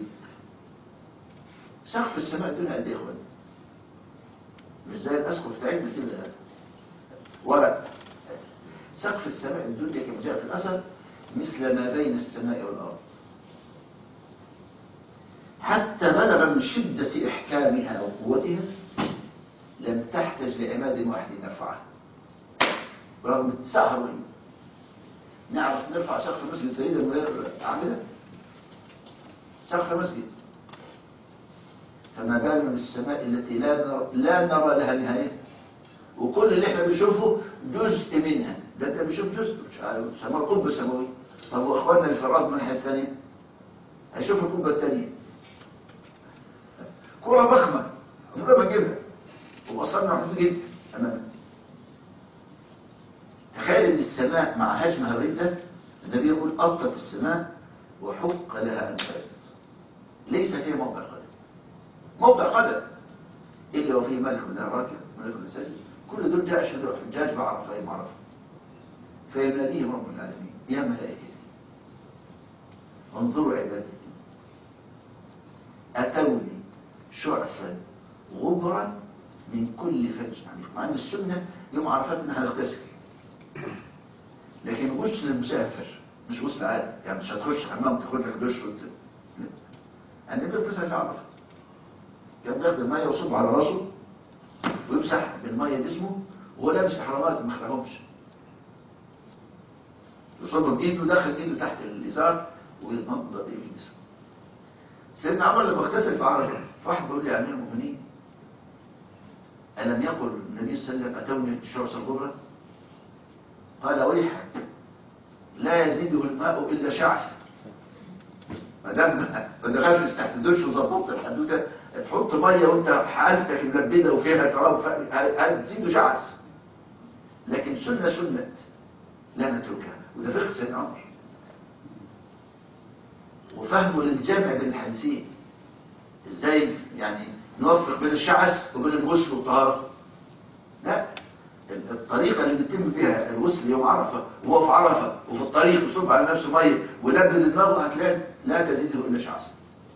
سقف السماء الدنيا قد إيه يا إخوان؟ مش زي الأسقف بتاعتنا كده ورق. سقف السماء الدنيا كما جاء في الأثر مثل ما بين السماء والأرض، حتى بلغ من شدة إحكامها وقوتها لم تحتج لعماد واحد يرفعها رغم اتساعها الرهيب. نعرف نرفع سقف مسجد سيدنا من غير أعمدة؟ سقف مسجد، فما بال من السماء التي لا نرى, لا نرى لها نهاية، وكل اللي احنا بنشوفه جزء منها. ده انت بيشوف جزء مش عارف سماء القبة السماوية. طب واخواننا اللي في الارض من الناحية الثانية هيشوف القبة الثانية كرة ضخمة عمرنا ما نجيبها ووصلنا محدود جدا امامنا. تخيل ان السماء مع هجمها الردة النبي يقول أطت السماء وحق لها أن ترد، ليس فيها موضع قدم، موضع قدم إلا وفيه ملك لا راكع ملك لا ساجد. كل دول جاء أشهد الحجاج بعرفة يوم عرفة فيناديهم رب العالمين يا ملائكتي انظروا عبادي أتوني شعثا غبرا من كل فج عميق. مع أن السنة يوم عرفات إنها نغتسل، لكن غسل المسافر مش غسل عادي، يعني مش هتخش حمام تاخد لك دش وت... لا، النبي اغتسل في عرفة، كان بياخد المية ويصب على راسه ويمسح بالمية جسمه وهو لابس احرامات ما خلعهمش، يصب بايده داخل ايده تحت الازار ويتنضى بايده جسمه. سيدنا عمر لما اغتسل في عرفة فواحد بيقول لي يا امير المؤمنين ألم يقل النبي صلى الله عليه وسلم أتوني شعث الغبرة؟ قال ويحك لا يزيده الماء إلا شعثا. ما دام ما دخلتش تحت دش وظبطت الحدوته تحط ميه وانت حالتك ملبده وفيها تراب هتزيده شعث، لكن سنه سنه لا نتركها. وده فقه سيدنا عمر وفهمه للجمع بين الحديثين، ازاي يعني نوفق بين الشعث وبين الغسل والطهاره. لا، الطريقة اللي بيتم فيها الغسل يوم عرفة وهو في عرفة وفي الطريق يصب على نفسه مية ولبد دماغه هتلاقي لا تزيده إلا شعثا.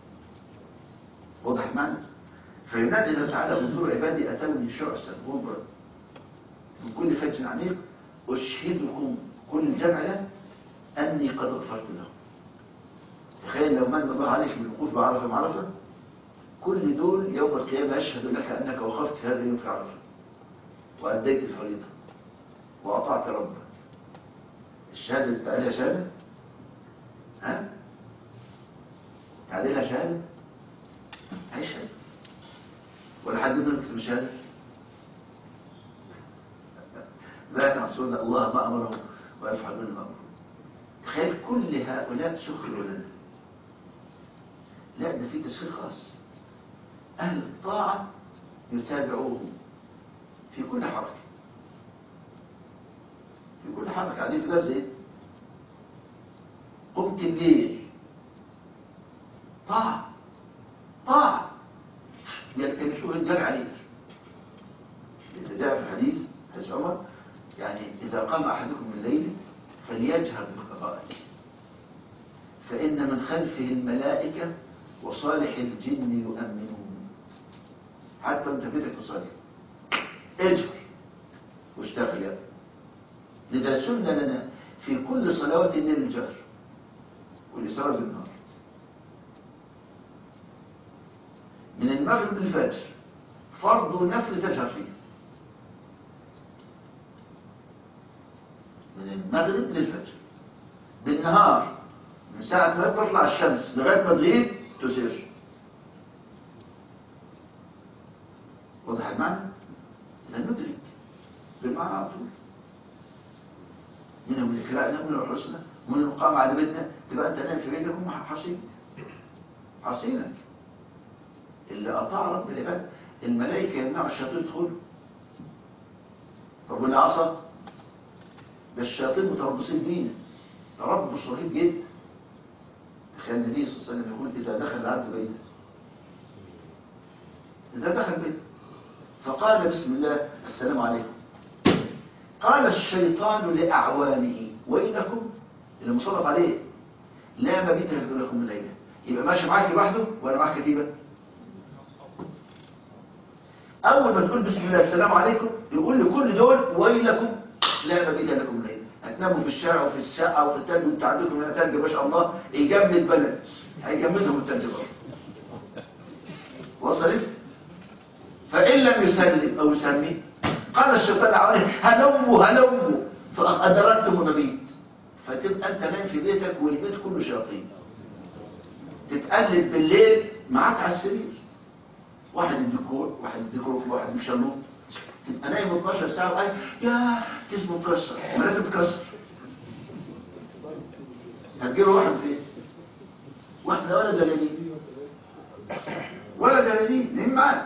واضح معنى؟ فينادي الله تعالى انظروا عبادي أتوني شعثا غبرا من كل فج عميق أشهدكم كل الجمع ده أني قد غفرت له. تخيل لو من الله عليك بالوقوف بعرفة بعرفة، كل دول يوم القيامة يشهد لك أنك وقفت في هذا اليوم في عرفة وأديت الفريضة وأطعت ربك. الشهادة اللي تعاليها شهادة؟ ها؟ تعاليها شهادة؟ هيشهد ولا حد منهم يكتب الشهادة؟ لا يعصون الله ما أمرهم ويفعلون ما أمرهم. تخيل كل هؤلاء سخروا لنا. لا، ده في تسخير خاص. أهل الطاعة يتابعوهم في كل حركة، في كل حركة. قاعدين في درس ايه؟ قمت الليل طاعة طاعة يلتمسوه الجرع عليك. اللي جاء في الحديث حديث عمر يعني إذا قام أحدكم من الليل فليجهر بالقراءة فإن من خلفه الملائكة وصالح الجن يؤمنون. حتى انت بيتك تصلي اجهر واشتغل يا. لذا سنة لنا في كل صلوات الليل الجهر والإسراء بالنهار. من المغرب للفجر فرض ونفل تجهر فيه، من المغرب للفجر. بالنهار من ساعة ما تطلع الشمس لغاية ما تغيب تسير. واضح المعنى؟ لا ندرك بالمعنى على طول. منهم اللي كلاءنا ومنهم الحسنى ومنهم قام على بيتنا تبقى انت نايم في بيتك وهم حاصين. عصينا. اللي أطاع رب العباد الملائكة يمنعوا الشياطين يدخلوا. طب واللي عصى ده الشياطين متربصين بينا تربص رهيب جدا. تخيل النبي صلى الله عليه وسلم يقول إذا دخل العبد بيته إذا دخل بيته فقال بسم الله السلام عليكم، قال الشيطان لأعوانه وإنكم اللي مصرف عليه لا مبيت لكم الليلة. يبقى ماشي معاك لوحده ولا معاك كتيبة؟ أول ما تقول بسم الله السلام عليكم يقول لكل دول ويلكم لا مبيت لكم الليلة. هتناموا في الشارع وفي الشقة وفي التلج وانتوا عندكم هنا تلج ما شاء الله يجمد بلد هيجمدهم التلج بقى. وصلت؟ فإن لم يسلم أو يسمي قال الشيطان عليه هلموا هلموا فأدركتم مبيت. فتبقى أنت نايم في بيتك والبيت كله شياطين تتقلب بالليل معاك على السرير، واحد يديك كور واحد يديك رفل واحد يديك شلوط، تبقى نايم اتناشر ساعة وقايل يا جسمه مكسر ولا تتكسر. هتجيله واحد فين؟ واحدة ولا دلالين ولا دلالين نايم معاك.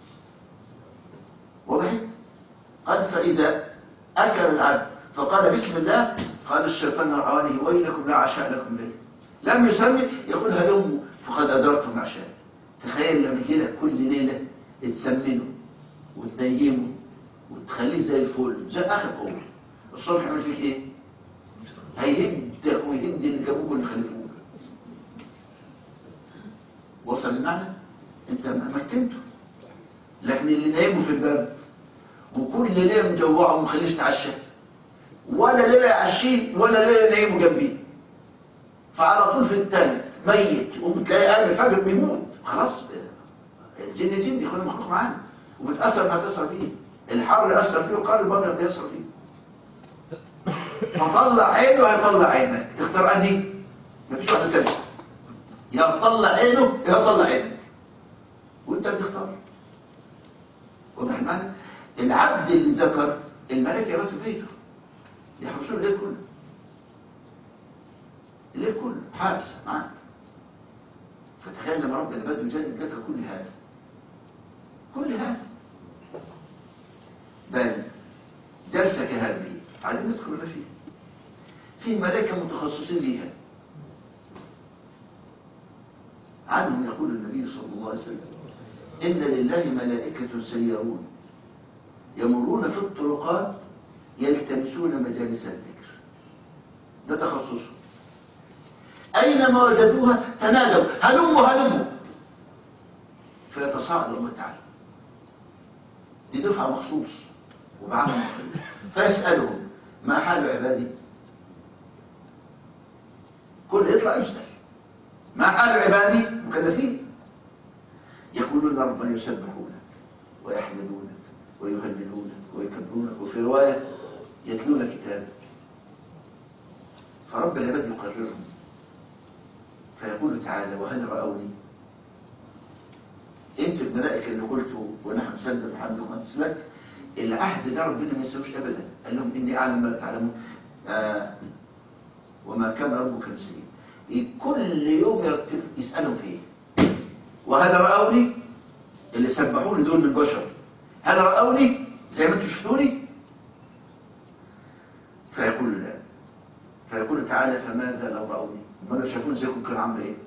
واضح؟ قال فإذا أكل العبد فقال بسم الله قال الشيطان لأعوانه ويلكم لا عشاء لكم به. لم يسمي يقول هلموا فقد أدركتم العشاء. تخيل لما يجي لك كل ليلة تسمنه وتنيمه وتخليه زي الفل زي آخر قوة، الصبح يعمل فيك إيه؟ هيهدك ويهد اللي جابوك واللي خلفوك. وصل المعنى؟ أنت مكنته. لكن اللي نايمه في الباب وكل ليلة مجوعه ومخليش تعشى ولا ليلة يعشيه ولا ليلة نايمه جنبيه، فعلى طول في التالت ميت وبتلاقي قلب الفجر بيموت خلاص. الجن جن يخلي مخلوق معانا وبتأثر ما تأثر فيه. الحر يأثر فيه وقال البرد يأثر فيه. فطلع عينه هيطلع عينك، تختار أنهي؟ مفيش واحدة تانية، يا تطلع عينه يا تطلع عينك وانت بتختار. واضح المعنى؟ العبد اللي ذكر الملائكة يبات في بيته يحرسون الليل كله، الليل كله حارس معاك. فتخيل لما رب العباد يجدد لك كل هذا كل هذا بل جلسة كهذه عايزين نذكر ما فيه. في ملائكة متخصصين ليها عنهم يقول النبي صلى الله عليه وسلم إن لله ملائكة سيارون يمرون في الطرقات يلتمسون مجالس الذكر. ده تخصصه. أينما وجدوها تنادوا هلموا هلموا فيتصاعد الله تعالى. دي دفعة مخصوص وبعمل مخصوص. فيسألهم ما حال عبادي؟ كل يطلع يسأل ما حال عبادي مكلفين؟ يقولون ربنا يسبحونك ويحمدونك ويهللونك ويكبرونك وفي رواية يتلون كتابك. فرب العباد يقررهم فيقول تعالى وهل رأوني؟ انت الملائكة اللي قلتوا ونحن نسلم الحمد لله العهد ده ربنا ما يسويش ابدا. قال لهم اني اعلم ما لا تعلمون آه وما كان ربك نسيا. كل يوم يرتب يسألهم فيه وهل رأوني؟ اللي سبحوني دول من بشر هل رأوني زي ما انتم شفتوني؟ فيقول لا. فيقول تعالى فماذا لو رأوني؟ ما لو شافوني زيكم كان عامل ايه؟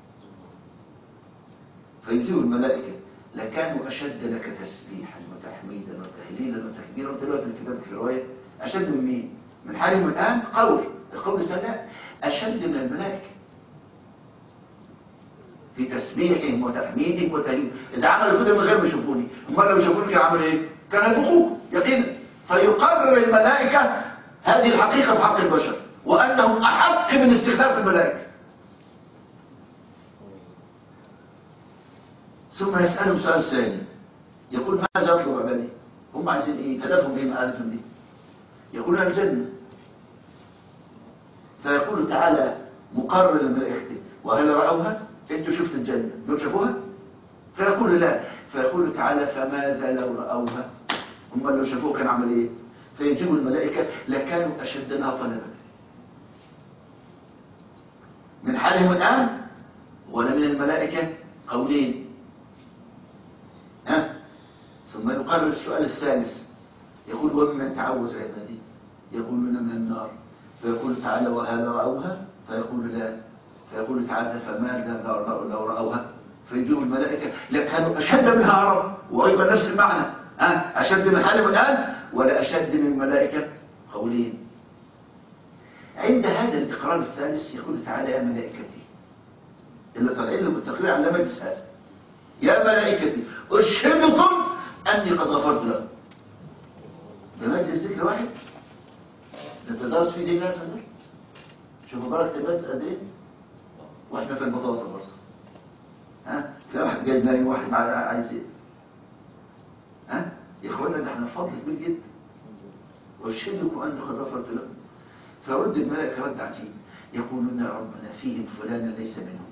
فيجيب الملائكة لكانوا أشد لك تسبيحا وتحميدا وتهليلا وتكبيرا. ودلوقتي الكتاب في الرواية أشد من مين؟ من حالهم الآن قول القول الثاني أشد من الملائكة في تسبيحهم وتحميدهم وتهليلهم. إذا عملوا كده من غير ما يشوفوني أمال لو شافوني كان عمل إيه؟ كان هيدخلوا يقينا. فيقرر الملائكة هذه الحقيقة في حق البشر وأنهم أحق من استخدام الملائكة. ثم يسألهم سؤال ثاني يقول ماذا يطلب عبادي؟ هم عايزين ايه؟ هدفهم ايه مآلتهم دي؟ يقولون الجنة. فيقول تعالى مقرر الملائكة وهل رأوها؟ انتوا شفتوا الجنة دول شافوها؟ فيقول لا. فيقول تعالى فماذا لو رأوها؟ هم لو شافوها كان عمل ايه؟ فيجيب الملائكة لكانوا أشدنا طلبا من حالهم الآن ولا من الملائكة قولين. ها؟ ثم يقرر السؤال الثالث، يقول وممن تعوذ عبادي يقولون من النار، فيقول تعالى وهل رأوها؟ فيقول لا، فيقول تعالى فماذا لو رأوها؟ فيجيب الملائكة لكانوا أشد منها عرب، وأيضا نفس المعنى، ها؟ أشد من حالهم الآن ولا أشد من الملائكة قولين. عند هذا الإقرار الثالث يقول تعالى يا ملائكتي اللي طالعين له بالتقرير على مجلس هذا، يا ملائكتي أشهدكم أني قد غفرت لكم. ده مجلس ذكر واحد، ده انت دارس فيه دين ناس عندك. شوفوا بركة الناس قد ايه، واحنا في البطاطا برضه. ها تلاقي واحد جاي نايم واحد عايز ايه. ها يا اخوانا ده احنا في فضل كبير جدا. واشهدكم اني قد غفرت لكم. فرد الملائكة رد عجيب، يقولون يا ربنا فيهم فلانا ليس منهم.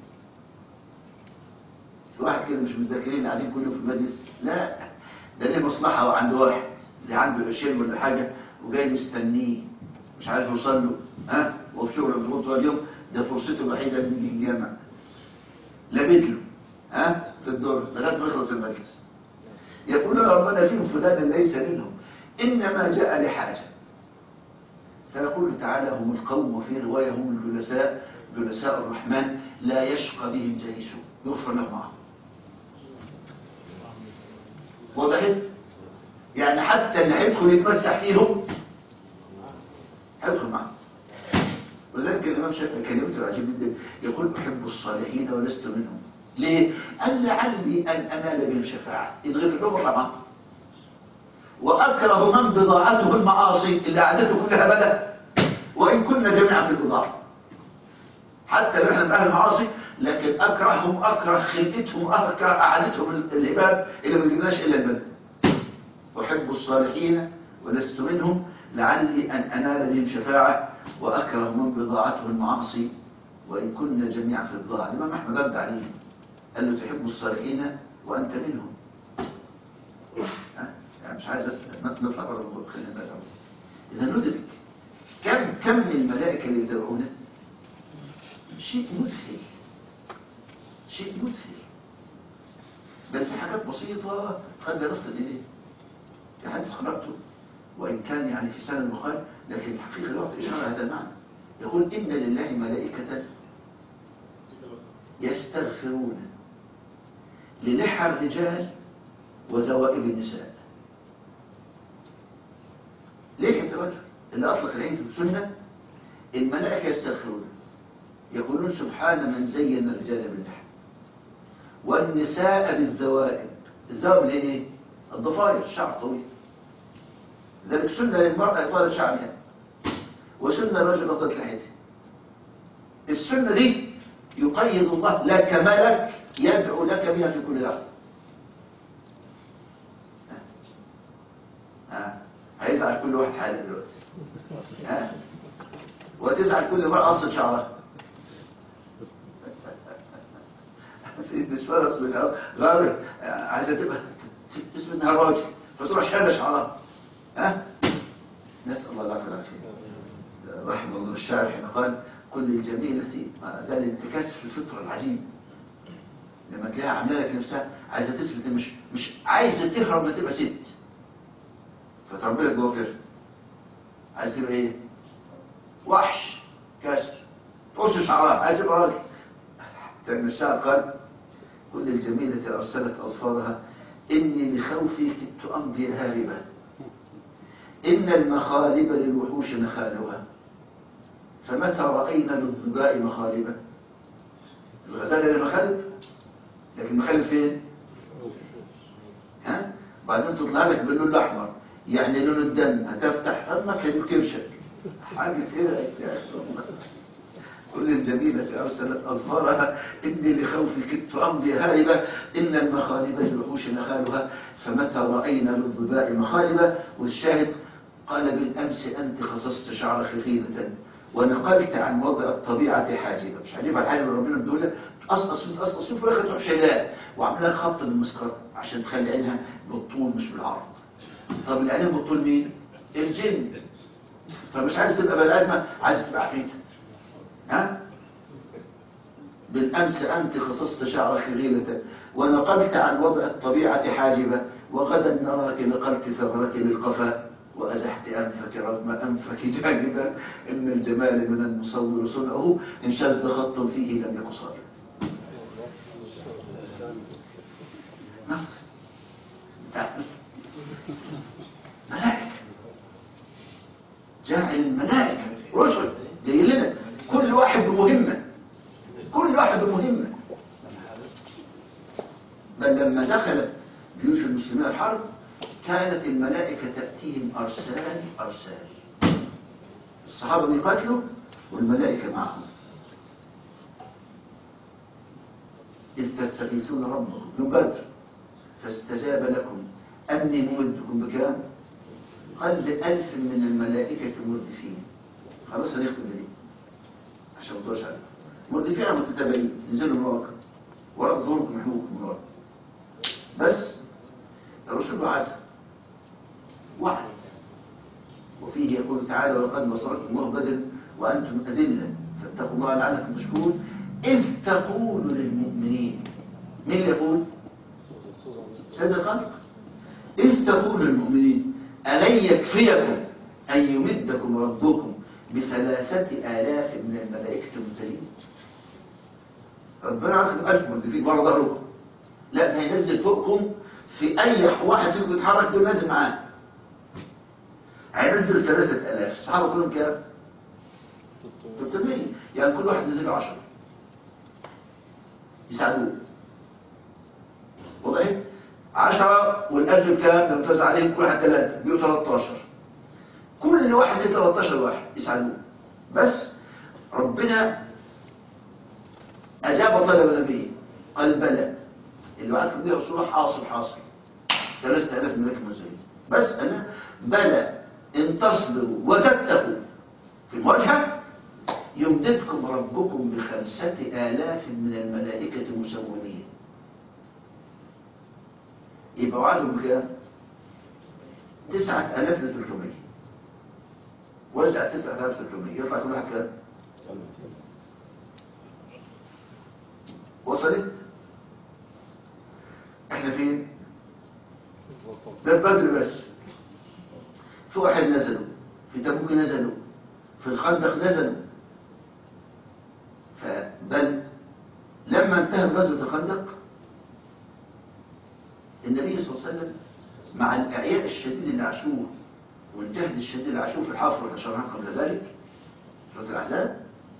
في واحد كده مش مذاكرين قاعدين كلهم في المجلس، لا ده ليه مصلحة وعند واحد اللي عنده عشرين ولا حاجة وجاي مستنيه مش عارف يوصل له، ها وفي شغل مضغوط طول اليوم، ده فرصته الوحيدة ان يجي الجامع لابد له ها في الدور لغايه ما يخلص المجلس. يقول يا ربنا فيهم فلان ليس منهم انما جاء لحاجة، فيقول تعالى هم القوم، وفي رواية هم الجلساء، جلساء الرحمن لا يشقى بهم جليسهم، يغفر لهم معهم. وضحت؟ يعني حتى اللي هيدخل يتمسح فيهم هيدخل معهم. ولذلك الإمام الشافعي كلمته عجيب جدا، يقول أحب الصالحين ولست منهم. ليه؟ قال لعلي أن أنال بهم شفاعة يتغفر لهم ولا معهم. وأكره من بضاعته المعاصي اللي قعدته كلها بلا، وإن كنا جميعا في البضاعة. حتى لو احنا من أهل المعاصي لكن أكرههم، أكره خلقتهم، أكره قعدتهم الهباب اللي ما جبناش إلا البلد. أحب الصالحين ولست منهم لعلي أن أنال بهم شفاعة، وأكره من بضاعته المعاصي وإن كنا جميعا في البضاعة. الإمام أحمد رد عليه قال له تحب الصالحين وأنت منهم. يعني مش عايز أسأل نطلع بره الموضوع، خلينا نرجع. إذا ندرك كم كم من الملائكة اللي يدعونه شيء مذهل، شيء مذهل. بل في حاجات بسيطة قد لا نفقد إليه. في حديث خرجته وإن كان يعني في سنة البخاري لكن الحقيقة الوقت إشارة هذا المعنى. يقول إن لله ملائكة يستغفرون للحى الرجال وذوائب النساء. ليه الرجل اللي أطلق العين في السنة الملائكة يستغفرون، يقولون سبحان من زين الرجال باللحى والنساء بالذوائب. الذوائب اللي ايه؟ الضفائر، الشعر الطويل. ذلك سنة للمرأة إطالة شعرها، وسنة الرجل إطالة لحيته. السنة دي يقيد الله لك ملك يدعو لك بها في كل لحظة. ها هيزعل كل واحد حاله دلوقتي، ها وتزعل كل مرأة أصل شعرها. في نسوان أصل غابر عايزة تبقى تثبت إنها راجل فتروح شايلة شعرها. ها نسأل الله العافية والعافية. رحم الله الشاعر حين قال كل الجميلة، ده الانتكاس في الفطرة العجيب. لما تلاقيها عامله لك نفسها عايزة تثبت مش مش عايزة تهرب ما تبقى ست، فتربي لك جوافر. عايز تبقى ايه؟ وحش كسر تقص شعرها، عايز تبقى راجل. تعمل الشاعر قال كل الجميلة أرسلت أظفارها إني لخوفي كدت أمضي هاربة، إن المخالب للوحوش مخالها، فمتى رأينا للظباء مخالبة. الغزالة للمخالب، لكن المخالب فين؟ ها؟ بعدين تطلع لك باللون الأحمر يعني لون الدم، هتفتح فمك هتكرشك حاجة كده. كل الجميلة أرسلت أظفارها إني لخوفي كدت أمضي هاربة، إن المخالب للوحوش مخالها، فمتى رأينا للظباء مخالبة. والشاهد قال بالأمس أنت خصصت شعرك خيلة ونقلت عن وضع الطبيعة حاجبة. مش عجيب على حاجة ربنا بدولة أصقص أصقص في الآخر تروح شايلاه وعملها خط بالمسكرة عشان تخلي عينها بالطول مش بالعرض. طب العين بالطول مين؟ الجن. فمش عايز تبقى بني آدمة، عايز تبقى عفريتة. ها؟ بالأمس أنت خصصت شعرك غيلة ونقلت عن وضع الطبيعة حاجبة، وغدا نراك نقلت ثغرك للقفاء وأزحت أنفك رغم أنفك جانبا. إن الجمال من المصور صنعه، إن شد خط فيه لم يك صار. نفط ملائكة، جاعل الملائكة رسل جاي لنا، كل واحد بمهمة، كل واحد بمهمة. بل لما دخلت جيوش المسلمين الحرب كانت الملائكة تأتيهم أرسال أرسال، الصحابة بيقاتلوا والملائكة معهم. إذ تستغيثون ربكم من بدر فاستجاب لكم أني ممدكم بكام؟ قال بألف من الملائكة مردفين. خلاص هنختم دي عشان ما تضيعش عليكم. مردفين متتابعين ينزلوا من وراكم، وراء ظهوركم يحموكم من وراء. بس الرسول وعد وعد، وفيه يقول تعالى ولقد نصركم الله بدر وأنتم أذلة فاتقوا الله لعلكم تشكرون إذ تقول للمؤمنين. مين اللي يقول؟ سيد الخلق. إذ تقول للمؤمنين ألن يكفيكم أن يمدكم ربكم بثلاثة آلاف من الملائكة المنزلين. ربنا عندكم ألف مردفين ورا ظهركم، لا ده هينزل فوقكم في أي واحد فيكم يتحرك دول نازل معاه. هينزل ثلاثة آلاف. الصحابة كلهم كام؟ ثلاثمية، يعني كل واحد نزل عشرة يساعدوه. وضع ايه؟ عشرة والألف كام؟ لو توزع عليهم كل واحد ثلاثة بيقوا ثلاثة-عشر. كل واحد ليه ثلاثة-عشر واحد يساعدوه. بس ربنا أجاب طلب النبي قال بلى، اللي وعدكم به رسول الله حاصل حاصل ثلاثة آلاف ملك منزلين. بس أنا بلى إن تصبروا وتتقوا في المواجهة يمددكم ربكم بخمسة آلاف من الملائكة مسومين. يبقى وعدهم بكام؟ تسعة آلاف لثلاثمية. وزع تسعة آلاف لثلاثمية يطلع كل واحد كام؟ وصلت؟ احنا فين؟ ده بدر بس. في واحد نزلوا، في تبوك نزلوا، في الخندق نزلوا. فبل لما انتهت غزوة الخندق النبي صلى الله عليه وسلم مع الإعياء الشديد اللي عاشوه والجهد الشديد اللي عاشوه في الحفر واحنا شرحناه قبل ذلك سورة الأحزاب،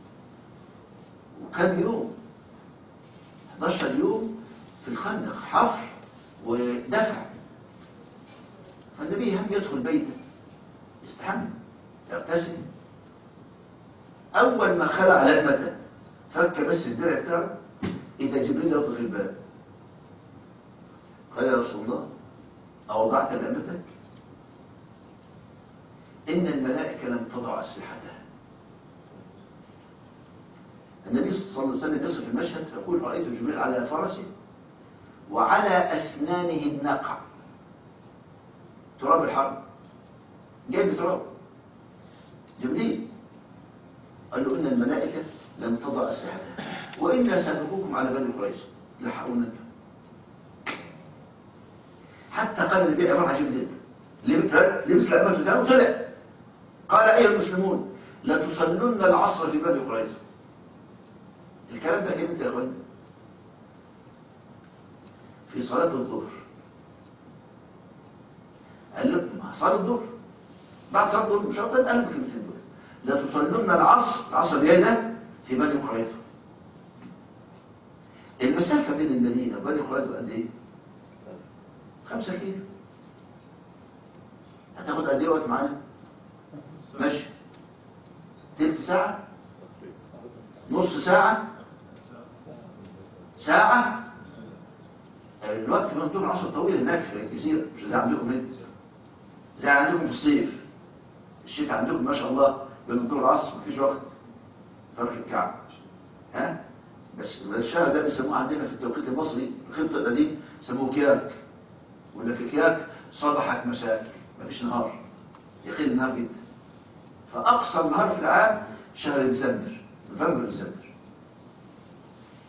وكم يوم؟ إحدى عشر يوم في الخندق حفر ودفع. فالنبي هم يدخل بيته يستحمل يغتسل. أول ما خلع لقمته فك بس الدرع بتاعه إذا جبريل يطرق الباب قال يا رسول الله أوضعت لقمتك؟ إن الملائكة لم تضع أسلحتها. النبي صلى الله عليه وسلم يصف المشهد فيقول رأيت جبريل على فرسه وعلى أسنانه النقع، تراب الحرب جايب تراب. جبريل قال له إن الملائكة لم تضع أسلحتها وإنا سابقوكم على بني قريظة لحقونا. حتى قال النبي عمر عجيب جدا لبس لأمته ده وطلع قال أيها المسلمون لا تصلون العصر في بني قريظة. الكلام ده كده انت يا اخوان في صلاة الظهر. قال لكم صلاة الظهر بعد صلاة الظهر مش هقول قال لكم كلمتين دول لا تصلون العصر، العصر جاي ده في بني قريظة. المسافة بين المدينة وبني قريظة قد ايه؟ خمسة كيلو. هتاخد قد ايه وقت معانا؟ ماشي تلت ساعة، نص ساعة، ساعة. الوقت من طول العصر طويل هناك في الجزيرة، مش زي عندكم هنا، زي عندكم في الصيف. الشتاء عندكم ما شاء الله بين طول العصر مفيش وقت فرق الكعب. ها بس الشهر ده بيسموه عندنا في التوقيت المصري الخطة القديم يسموه كياك، ولا في كياك صبحت مساك، مفيش نهار، يقل النهار جدا. فأقصى النهار في العام شهر ديسمبر، نوفمبر ديسمبر.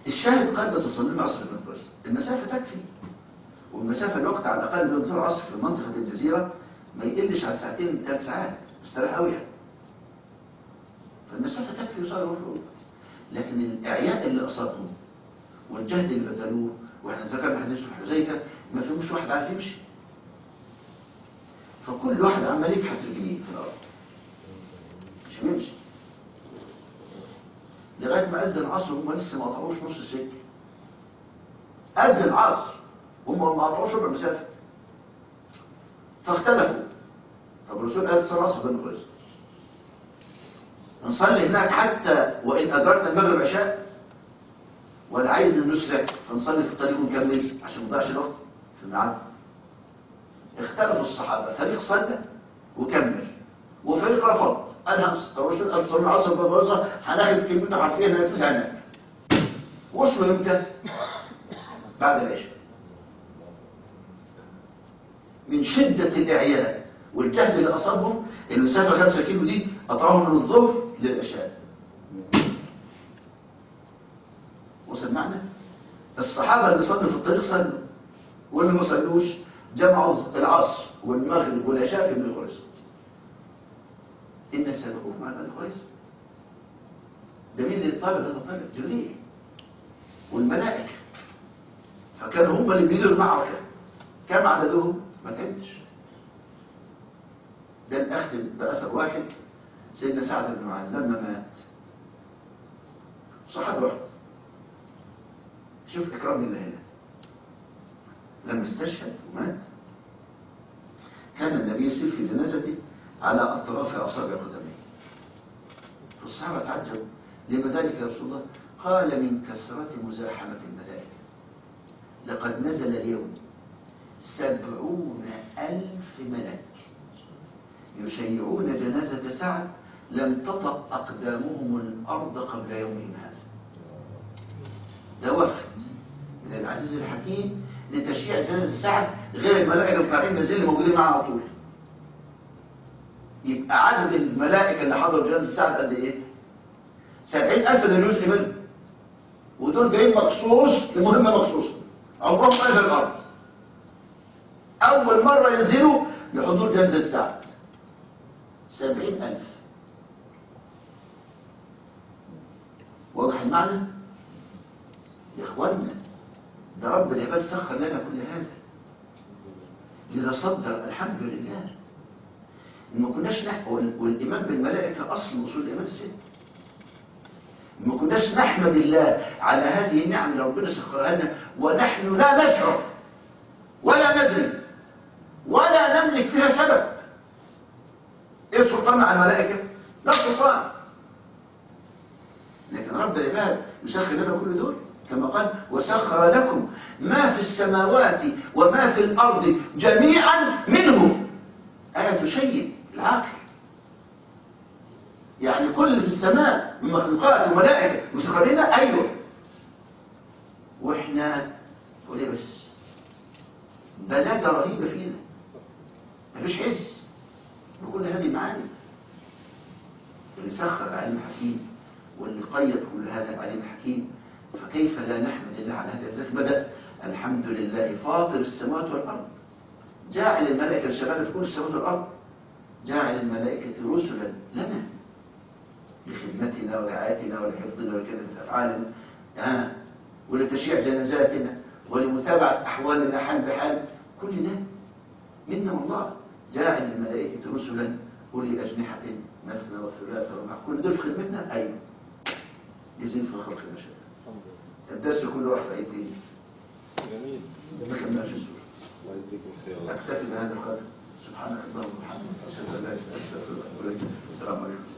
الشاهد قد لا تصلي العصر في القدس، المسافة تكفي، والمسافة الوقت على الأقل بين ظهر العصر في منطقة الجزيرة ما يقلش عن ساعتين من ثلاث ساعات مستريح قوي يعني. فالمسافة تكفي يصلي الفروض. لكن الإعياء اللي أصابهم والجهد اللي بذلوه، واحنا ذكرنا حديث حذيفة ما فيهمش واحد عارف يمشي، فكل واحد عمال يبحث رجليه في الأرض مش هيمشي لغاية ما أذن العصر وهم لسه ما قطعوش نص السكة. أذن العصر هم ما قطعوش ربع مسافة، فاختلفوا. طب الرسول قال صلى العصر بين قريظة، نصلي هناك حتى وإن أدركنا المغرب عشاء، ولا عايز نسرع فنصلي في الطريق ونكمل عشان ما نضيعش الوقت في الميعاد؟ اختلفوا الصحابة، فريق صلى وكمل وفريق رفض. أنا الرسول قال صلى العصر بين قريظة، هناخد كلمته حرفيا هننفذها هناك. وصلوا امتى؟ بعد العشاء. من شدة الإعياء والجهد اللي أصابهم، المسافة خمسة كيلو دي قطعوهم من الظهر للعشاء. وصل معنا؟ الصحابة اللي صلوا في الطريق صلوا، واللي ما صلوش جمعوا العصر والمغرب والعشاء في بني قريظة. إن سبقوهم على بني قريظة. ده مين اللي طالب هذا الطالب؟ جبريل والملائكة. فكانوا هم اللي بيديروا المعركة. كم عددهم؟ ما تعدش. ده الأختم بأثر واحد، سيدنا سعد بن معاذ لما مات صحابي واحد، شوف إكرام الله هنا، لما استشهد ومات كان النبي يسير في جنازته على أطراف أصابع قدميه. فالصحابة تعجبوا، لما ذلك يا رسول الله؟ قال من كثرة مزاحمة الملائكة، لقد نزل اليوم سبعون ألف ملك يشيعون جنازة سعد لم تطأ أقدامهم الأرض قبل يومهم هذا. ده وفد من العزيز الحكيم لتشييع جنازة سعد، غير الملائكة القاعدين نازلين موجودين معاه على طول. يبقى عدد الملائكة اللي حضروا جنازة سعد قد إيه؟ سبعين ألف ده جزء منهم، ودول جايين مخصوص لمهمة مخصوصة عمرهم ما نزل الأرض. أول مرة ينزلوا لحضور جنازة سعد سبعين ألف. واضح المعنى؟ يا إخواننا ده رب العباد سخر لنا كل هذا، لذا صدر الحمد لله. ما كناش نحكي، والإيمان بالملائكة أصل وصول الإيمان الست. ما كناش نحمد الله على هذه النعم اللي ربنا سخرها لنا ونحن لا نشعر ولا ندري ولا نملك فيها سبب. ايه سلطان على الملائكة؟ لا سلطان. لكن رب العباد يسخر لنا كل دول كما قال وسخر لكم ما في السماوات وما في الأرض جميعا منه. آية تشيد العقل، يعني كل اللي في السماء من مخلوقات وملائكة مسخر لنا. أيوه، واحنا تقول ايه بس؟ بلادة رهيبة فينا، مفيش حس بكل هذه المعاني. اللي سخر العلم الحكيم واللي قيد كل هذا العلم الحكيم، فكيف لا نحمد الله على هذا الرزق؟ بدأ الحمد لله فاطر السماوات والأرض، جاعل الملائكة شغالة في كل السماوات والأرض، جاعل الملائكة رسلا لنا لخدمتنا ورعايتنا ولحفظنا ولكلمة أفعالنا آه. ولتشييع جنازاتنا ولمتابعة أحوالنا حال بحال. كل ده منا الله. جاعل الملائكة رسلا أولي أجنحة مثنى وثلاث ورباع، كل دول في خدمتنا. أيوة، يزين في خلق المشاهد. الدرس كله راح في أيدينا. جميل. ما كملناش السورة. الله يجزيكم خير. أكتفي بهذا القدر. سبحانك اللهم وبحمدك أشهد أن لا إله إلا أنت أستغفرك وأتوب إليك. السلام عليكم.